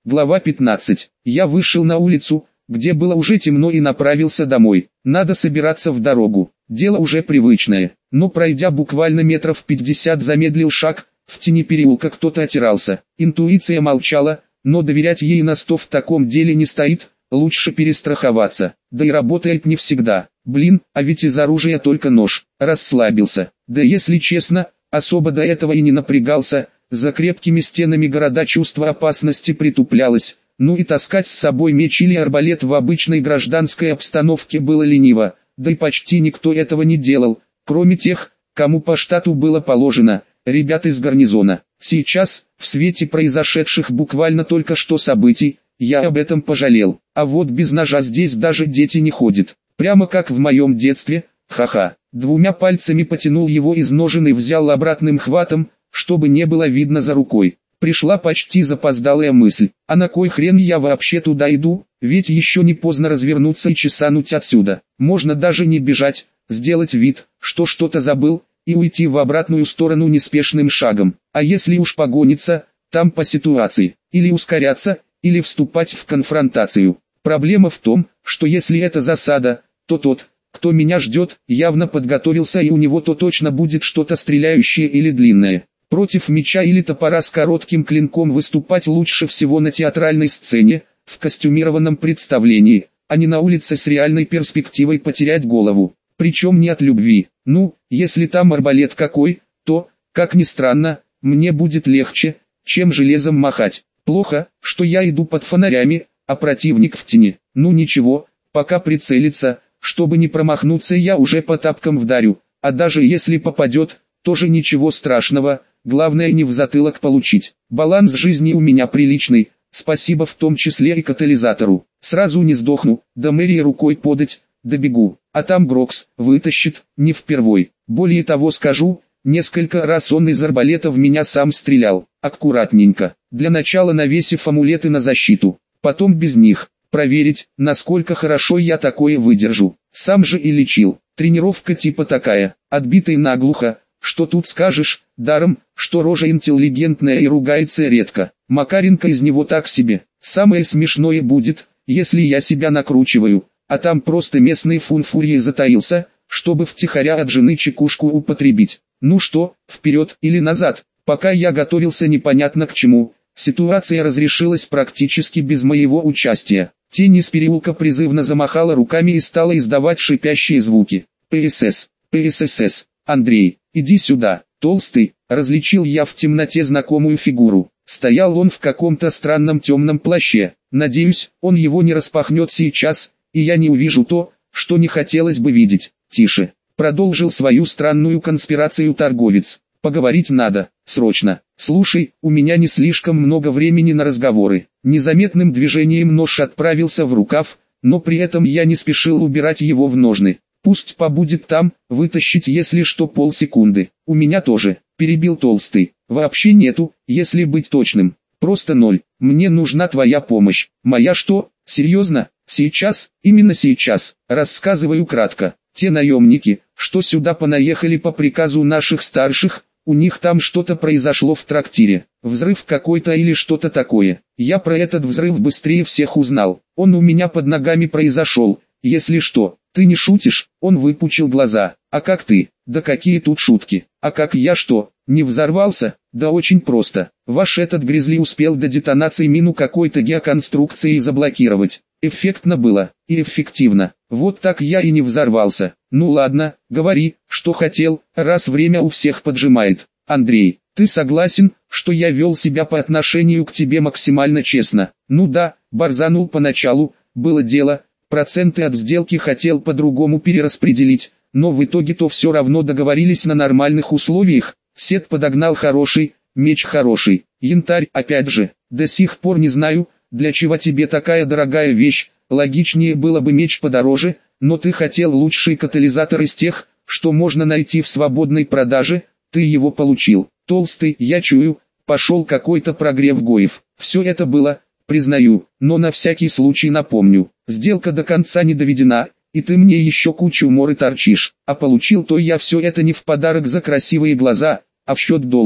Глава пятнадцать. Я вышел на улицу, где было уже темно, и направился домой. Надо собираться в дорогу. Дело уже привычное. Но пройдя буквально метров пятьдесят, замедлил шаг. В тени переулка кто-то отирался. Интуиция молчала, но доверять ей на сто в таком деле не стоит. Лучше перестраховаться. Да и работает не всегда. Блин, а ведь из оружия только нож. Расслабился. Да если честно, особо до этого и не напрягался. За крепкими стенами города чувство опасности притуплялось. Ну и таскать с собой меч или арбалет в обычной гражданской обстановке было лениво. Да и почти никто этого не делал, кроме тех, кому по штату было положено, ребят из гарнизона. Сейчас, в свете произошедших буквально только что событий, я об этом пожалел. А вот без ножа здесь даже дети не ходят. Прямо как в моем детстве, ха-ха. Двумя пальцами потянул его из ножен и взял обратным хватом, чтобы не было видно за рукой. Пришла почти запоздалая мысль, а на кой хрен я вообще туда иду, ведь еще не поздно развернуться и чесануть отсюда. Можно даже не бежать, сделать вид, что что-то забыл, и уйти в обратную сторону неспешным шагом. А если уж погониться, там по ситуации, или ускоряться, или вступать в конфронтацию. Проблема в том, что если это засада, то тот, кто меня ждет, явно подготовился, и у него то точно будет что-то стреляющее или длинное. Против меча или топора с коротким клинком выступать лучше всего на театральной сцене, в костюмированном представлении, а не на улице с реальной перспективой потерять голову. Причем не от любви. Ну, если там арбалет какой, то, как ни странно, мне будет легче, чем железом махать. Плохо, что я иду под фонарями, а противник в тени. Ну ничего, пока прицелиться, чтобы не промахнуться, я уже по тапкам вдарю, а даже если попадет, тоже ничего страшного. Главное не в затылок получить. Баланс жизни у меня приличный, спасибо в том числе и катализатору. Сразу не сдохну, до мэрии рукой подать, добегу. А там Грокс вытащит, не впервой. Более того скажу, несколько раз он из арбалета в меня сам стрелял. Аккуратненько. Для начала навесив амулеты на защиту. Потом без них. Проверить, насколько хорошо я такое выдержу. Сам же и лечил. Тренировка типа такая, отбитый наглухо. Что тут скажешь, даром, что рожа интеллигентная и ругается редко. Макаренко из него так себе. Самое смешное будет, если я себя накручиваю, а там просто местный фунфурье затаился, чтобы втихаря от жены чекушку употребить. Ну что, вперед или назад? Пока я готовился непонятно к чему, ситуация разрешилась практически без моего участия. Тень из переулка призывно замахала руками и стала издавать шипящие звуки. ПСС, ПССС, Андрей. «Иди сюда, толстый», различил я в темноте знакомую фигуру. Стоял он в каком-то странном темном плаще. Надеюсь, он его не распахнет сейчас, и я не увижу то, что не хотелось бы видеть. Тише. Продолжил свою странную конспирацию торговец. Поговорить надо, срочно. Слушай, у меня не слишком много времени на разговоры. Незаметным движением нож отправился в рукав, но при этом я не спешил убирать его в ножны. Пусть побудет там, вытащить если что полсекунды. У меня тоже, перебил толстый. Вообще нету, если быть точным. Просто ноль. Мне нужна твоя помощь. Моя что? Серьезно? Сейчас? Именно сейчас. Рассказываю кратко. Те наемники, что сюда понаехали по приказу наших старших, у них там что-то произошло в трактире. Взрыв какой-то или что-то такое. Я про этот взрыв быстрее всех узнал. Он у меня под ногами произошел. Если что, ты не шутишь? Он выпучил глаза. А как ты? Да какие тут шутки? А как я что, не взорвался? Да очень просто. Ваш этот гризли успел до детонации мину какой-то геоконструкции заблокировать. Эффектно было, и эффективно. Вот так я и не взорвался. Ну ладно, говори, что хотел, раз время у всех поджимает. Андрей, ты согласен, что я вел себя по отношению к тебе максимально честно? Ну да, борзанул поначалу, было дело. Проценты от сделки хотел по-другому перераспределить, но в итоге-то все равно договорились на нормальных условиях. Сет подогнал хороший, меч хороший, янтарь опять же. До сих пор не знаю, для чего тебе такая дорогая вещь, логичнее было бы меч подороже, но ты хотел лучший катализатор из тех, что можно найти в свободной продаже, ты его получил. Толстый, я чую, пошел какой-то прогрев Гоев. Все это было, признаю, но на всякий случай напомню. Сделка до конца не доведена, и ты мне еще кучу моры торчишь, а получил то я все это не в подарок за красивые глаза, а в счет долга.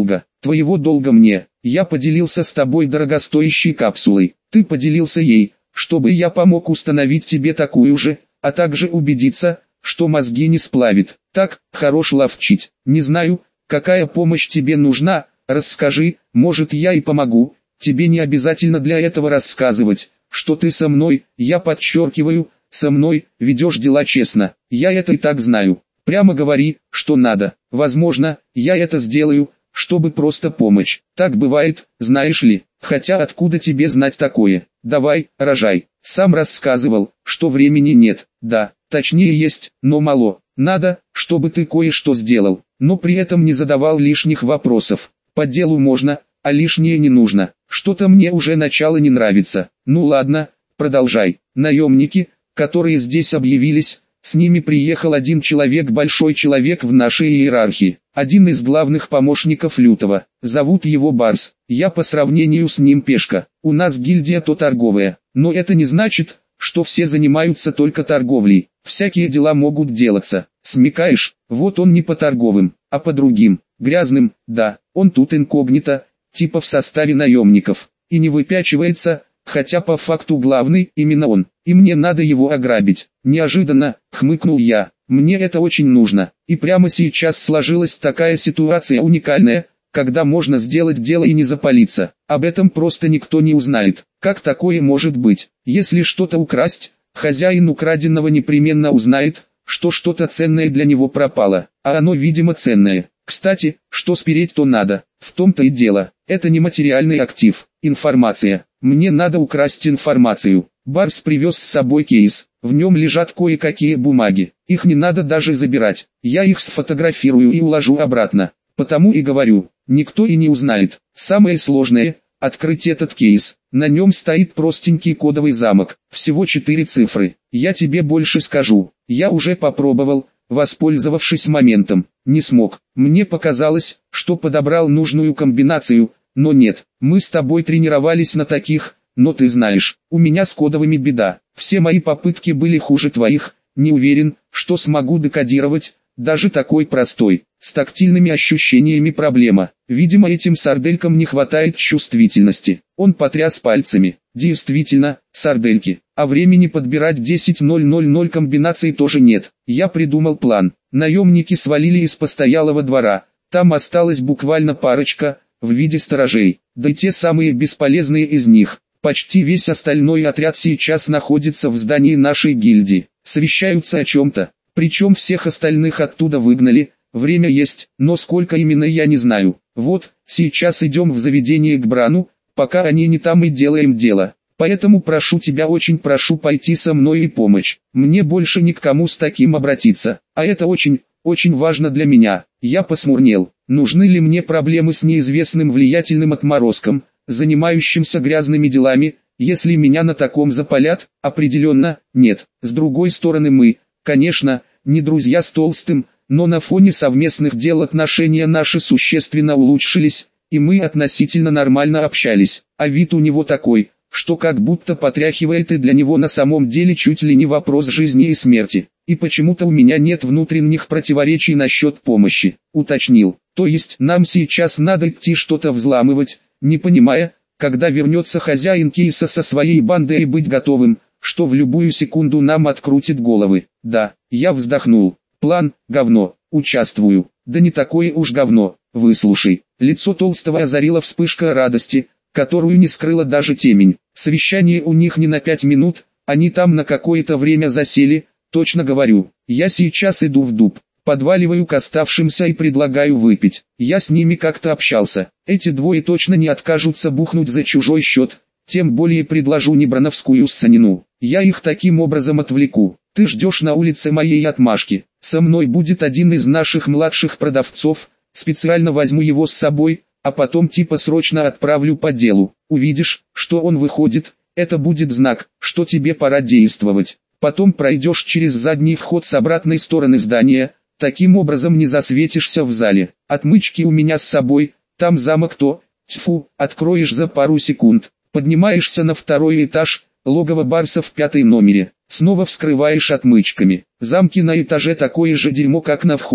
твоего долга мне. Я поделился с тобой дорогостоящей капсулой. Ты поделился ей, чтобы я помог установить тебе такую же, а также убедиться, что мозги не сплавит. Так, хорош ловчить. Не знаю, какая помощь тебе нужна, расскажи, может я и помогу. Тебе не обязательно для этого рассказывать, что ты со мной, я подчеркиваю, со мной, ведешь дела честно. Я это и так знаю. Прямо говори, что надо. Возможно, я это сделаю, чтобы просто помочь. Так бывает, знаешь ли. Хотя откуда тебе знать такое? Давай, рожай. Сам рассказывал, что времени нет. Да, точнее есть, но мало. Надо, чтобы ты кое-что сделал, но при этом не задавал лишних вопросов. По делу можно, а лишнее не нужно. Что-то мне уже начало не нравится. Ну ладно, продолжай. Наемники, которые здесь объявились, с ними приехал один человек, большой человек в нашей иерархии. Один из главных помощников Лютого. Зовут его Барс. Я по сравнению с ним пешка. У нас гильдия то торговая. Но это не значит, что все занимаются только торговлей. Всякие дела могут делаться. Смекаешь? Вот он не по торговым, а по другим. Грязным, да. Он тут инкогнито, типа в составе наемников. И не выпячивается, хотя по факту главный именно он. И мне надо его ограбить. Неожиданно, хмыкнул я. Мне это очень нужно. И прямо сейчас сложилась такая ситуация уникальная, когда можно сделать дело и не запалиться. Об этом просто никто не узнает. Как такое может быть? Если что-то украсть, хозяин украденного непременно узнает, что что-то ценное для него пропало. А оно, видимо, ценное. Кстати, что спереть то надо. В том-то и дело. Это не материальный актив. Информация. Мне надо украсть информацию. Барс привез с собой кейс. В нем лежат кое-какие бумаги. Их не надо даже забирать. Я их сфотографирую и уложу обратно. Потому и говорю, никто и не узнает. Самое сложное – открыть этот кейс. На нем стоит простенький кодовый замок. Всего четыре цифры. Я тебе больше скажу. Я уже попробовал, воспользовавшись моментом. Не смог. Мне показалось, что подобрал нужную комбинацию, но нет. Мы с тобой тренировались на таких, но ты знаешь, у меня с кодовыми беда. Все мои попытки были хуже твоих. Не уверен, что смогу декодировать, даже такой простой, с тактильными ощущениями проблема. Видимо, этим сарделькам не хватает чувствительности. Он потряс пальцами. Действительно, сардельки. А времени подбирать десять ноль ноль ноль комбинаций тоже нет. Я придумал план. Наемники свалили из постоялого двора. Там осталась буквально парочка, в виде сторожей. Да и те самые бесполезные из них. Почти весь остальной отряд сейчас находится в здании нашей гильдии. Совещаются о чем-то. Причем всех остальных оттуда выгнали. Время есть, но сколько именно я не знаю. Вот, сейчас идем в заведение к Брану, пока они не там и делаем дело. Поэтому прошу тебя, очень прошу пойти со мной и помочь. Мне больше ни к кому с таким обратиться. А это очень, очень важно для меня. Я посмурнел. Нужны ли мне проблемы с неизвестным влиятельным отморозком, занимающимся грязными делами, если меня на таком запалят? Определенно, нет. С другой стороны, мы, конечно, не друзья с Толстым, но на фоне совместных дел отношения наши существенно улучшились, и мы относительно нормально общались. А вид у него такой, что как будто потряхивает, и для него на самом деле чуть ли не вопрос жизни и смерти. И почему-то у меня нет внутренних противоречий насчет помощи, уточнил. То есть нам сейчас надо идти что-то взламывать, не понимая, когда вернется хозяин кейса со своей бандой, и быть готовым, что в любую секунду нам открутит головы. Да, я вздохнул. План, говно, участвую. Да не такое уж говно, выслушай. Лицо Толстого озарила вспышка радости, которую не скрыла даже темень. Совещание у них не на пять минут, они там на какое-то время засели, точно говорю. Я сейчас иду в дуб, подваливаю к оставшимся и предлагаю выпить. Я с ними как-то общался. Эти двое точно не откажутся бухнуть за чужой счет, тем более предложу не брановскую ссанину. Я их таким образом отвлеку. Ты ждешь на улице моей отмашки. Со мной будет один из наших младших продавцов, специально возьму его с собой, а потом типа срочно отправлю по делу. Увидишь, что он выходит, это будет знак, что тебе пора действовать. Потом пройдешь через задний вход с обратной стороны здания, таким образом не засветишься в зале. Отмычки у меня с собой, там замок то, тьфу, откроешь за пару секунд. Поднимаешься на второй этаж, логово Барса в пятый номере. Снова вскрываешь отмычками. Замки на этаже такое же дерьмо, как на входе.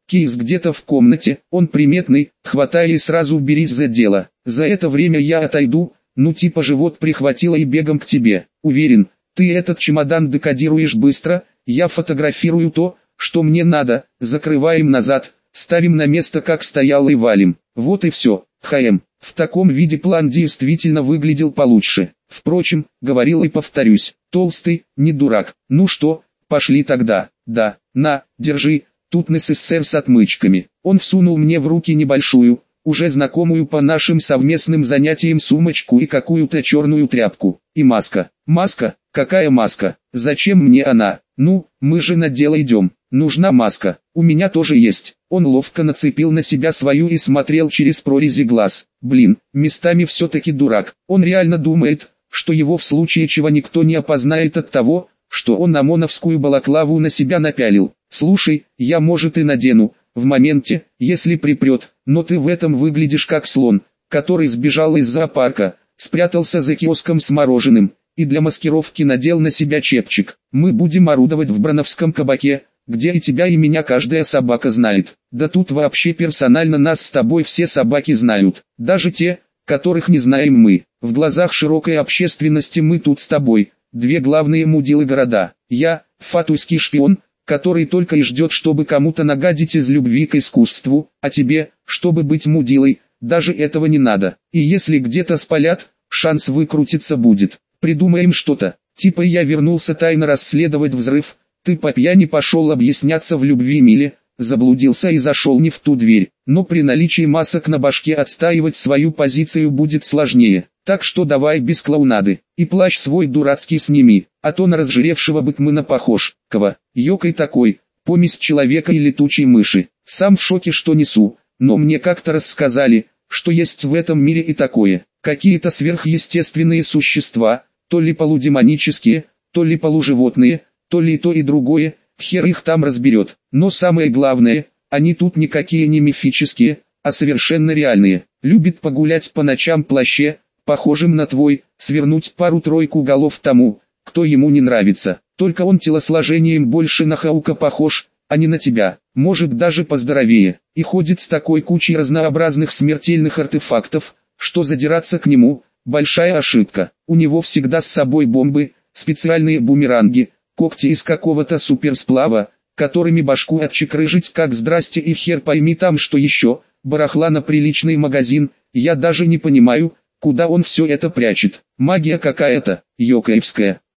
Кейс где-то в комнате, он приметный, хватай и сразу берись за дело. За это время я отойду, ну типа живот прихватило и бегом к тебе. Уверен, ты этот чемодан декодируешь быстро, я фотографирую то, что мне надо, закрываем назад, ставим на место как стоял и валим. Вот и все, ХМ. В таком виде план действительно выглядел получше. Впрочем, говорил и повторюсь, толстый, не дурак. Ну что, пошли тогда. Да, на, держи. Тут НССР с отмычками. Он всунул мне в руки небольшую, уже знакомую по нашим совместным занятиям сумочку и какую-то черную тряпку. И маска. Маска? Какая маска? Зачем мне она? Ну, мы же на дело идем. Нужна маска. У меня тоже есть. Он ловко нацепил на себя свою и смотрел через прорези глаз. Блин, местами все-таки дурак. Он реально думает, что его в случае чего никто не опознает от того, что он ОМОНовскую балаклаву на себя напялил. Слушай, я может и надену, в моменте, если припрет, но ты в этом выглядишь как слон, который сбежал из зоопарка, спрятался за киоском с мороженым, и для маскировки надел на себя чепчик. Мы будем орудовать в Броновском кабаке, где и тебя и меня каждая собака знает. Да тут вообще персонально нас с тобой все собаки знают, даже те, которых не знаем мы. В глазах широкой общественности мы тут с тобой, две главные мудилы города. Я, фатуйский шпион, который только и ждет, чтобы кому-то нагадить из любви к искусству, а тебе, чтобы быть мудилой, даже этого не надо. И если где-то спалят, шанс выкрутиться будет. Придумаем что-то, типа я вернулся тайно расследовать взрыв, ты по пьяни пошел объясняться в любви Миле, заблудился и зашел не в ту дверь. Но при наличии масок на башке отстаивать свою позицию будет сложнее. Так что давай без клоунады, и плащ свой дурацкий сними, а то на разжиревшего бэтмена похож. Кого? Ёкой такой, помесь человека и летучей мыши. Сам в шоке, что несу, но мне как-то рассказали, что есть в этом мире и такое. Какие-то сверхъестественные существа, то ли полудемонические, то ли полуживотные, то ли и то и другое, хер их там разберет. Но самое главное, они тут никакие не мифические, а совершенно реальные. Любит погулять по ночам в плаще, похожим на твой, свернуть пару-тройку голов тому, кто ему не нравится. Только он телосложением больше на Хаука похож, а не на тебя. Может даже поздоровее. И ходит с такой кучей разнообразных смертельных артефактов, что задираться к нему – большая ошибка. У него всегда с собой бомбы, специальные бумеранги, когти из какого-то суперсплава, которыми башку отчекрыжить как здрасте и хер пойми там что еще, барахла на приличный магазин, я даже не понимаю, куда он все это прячет. Магия какая-то, ёкаевская.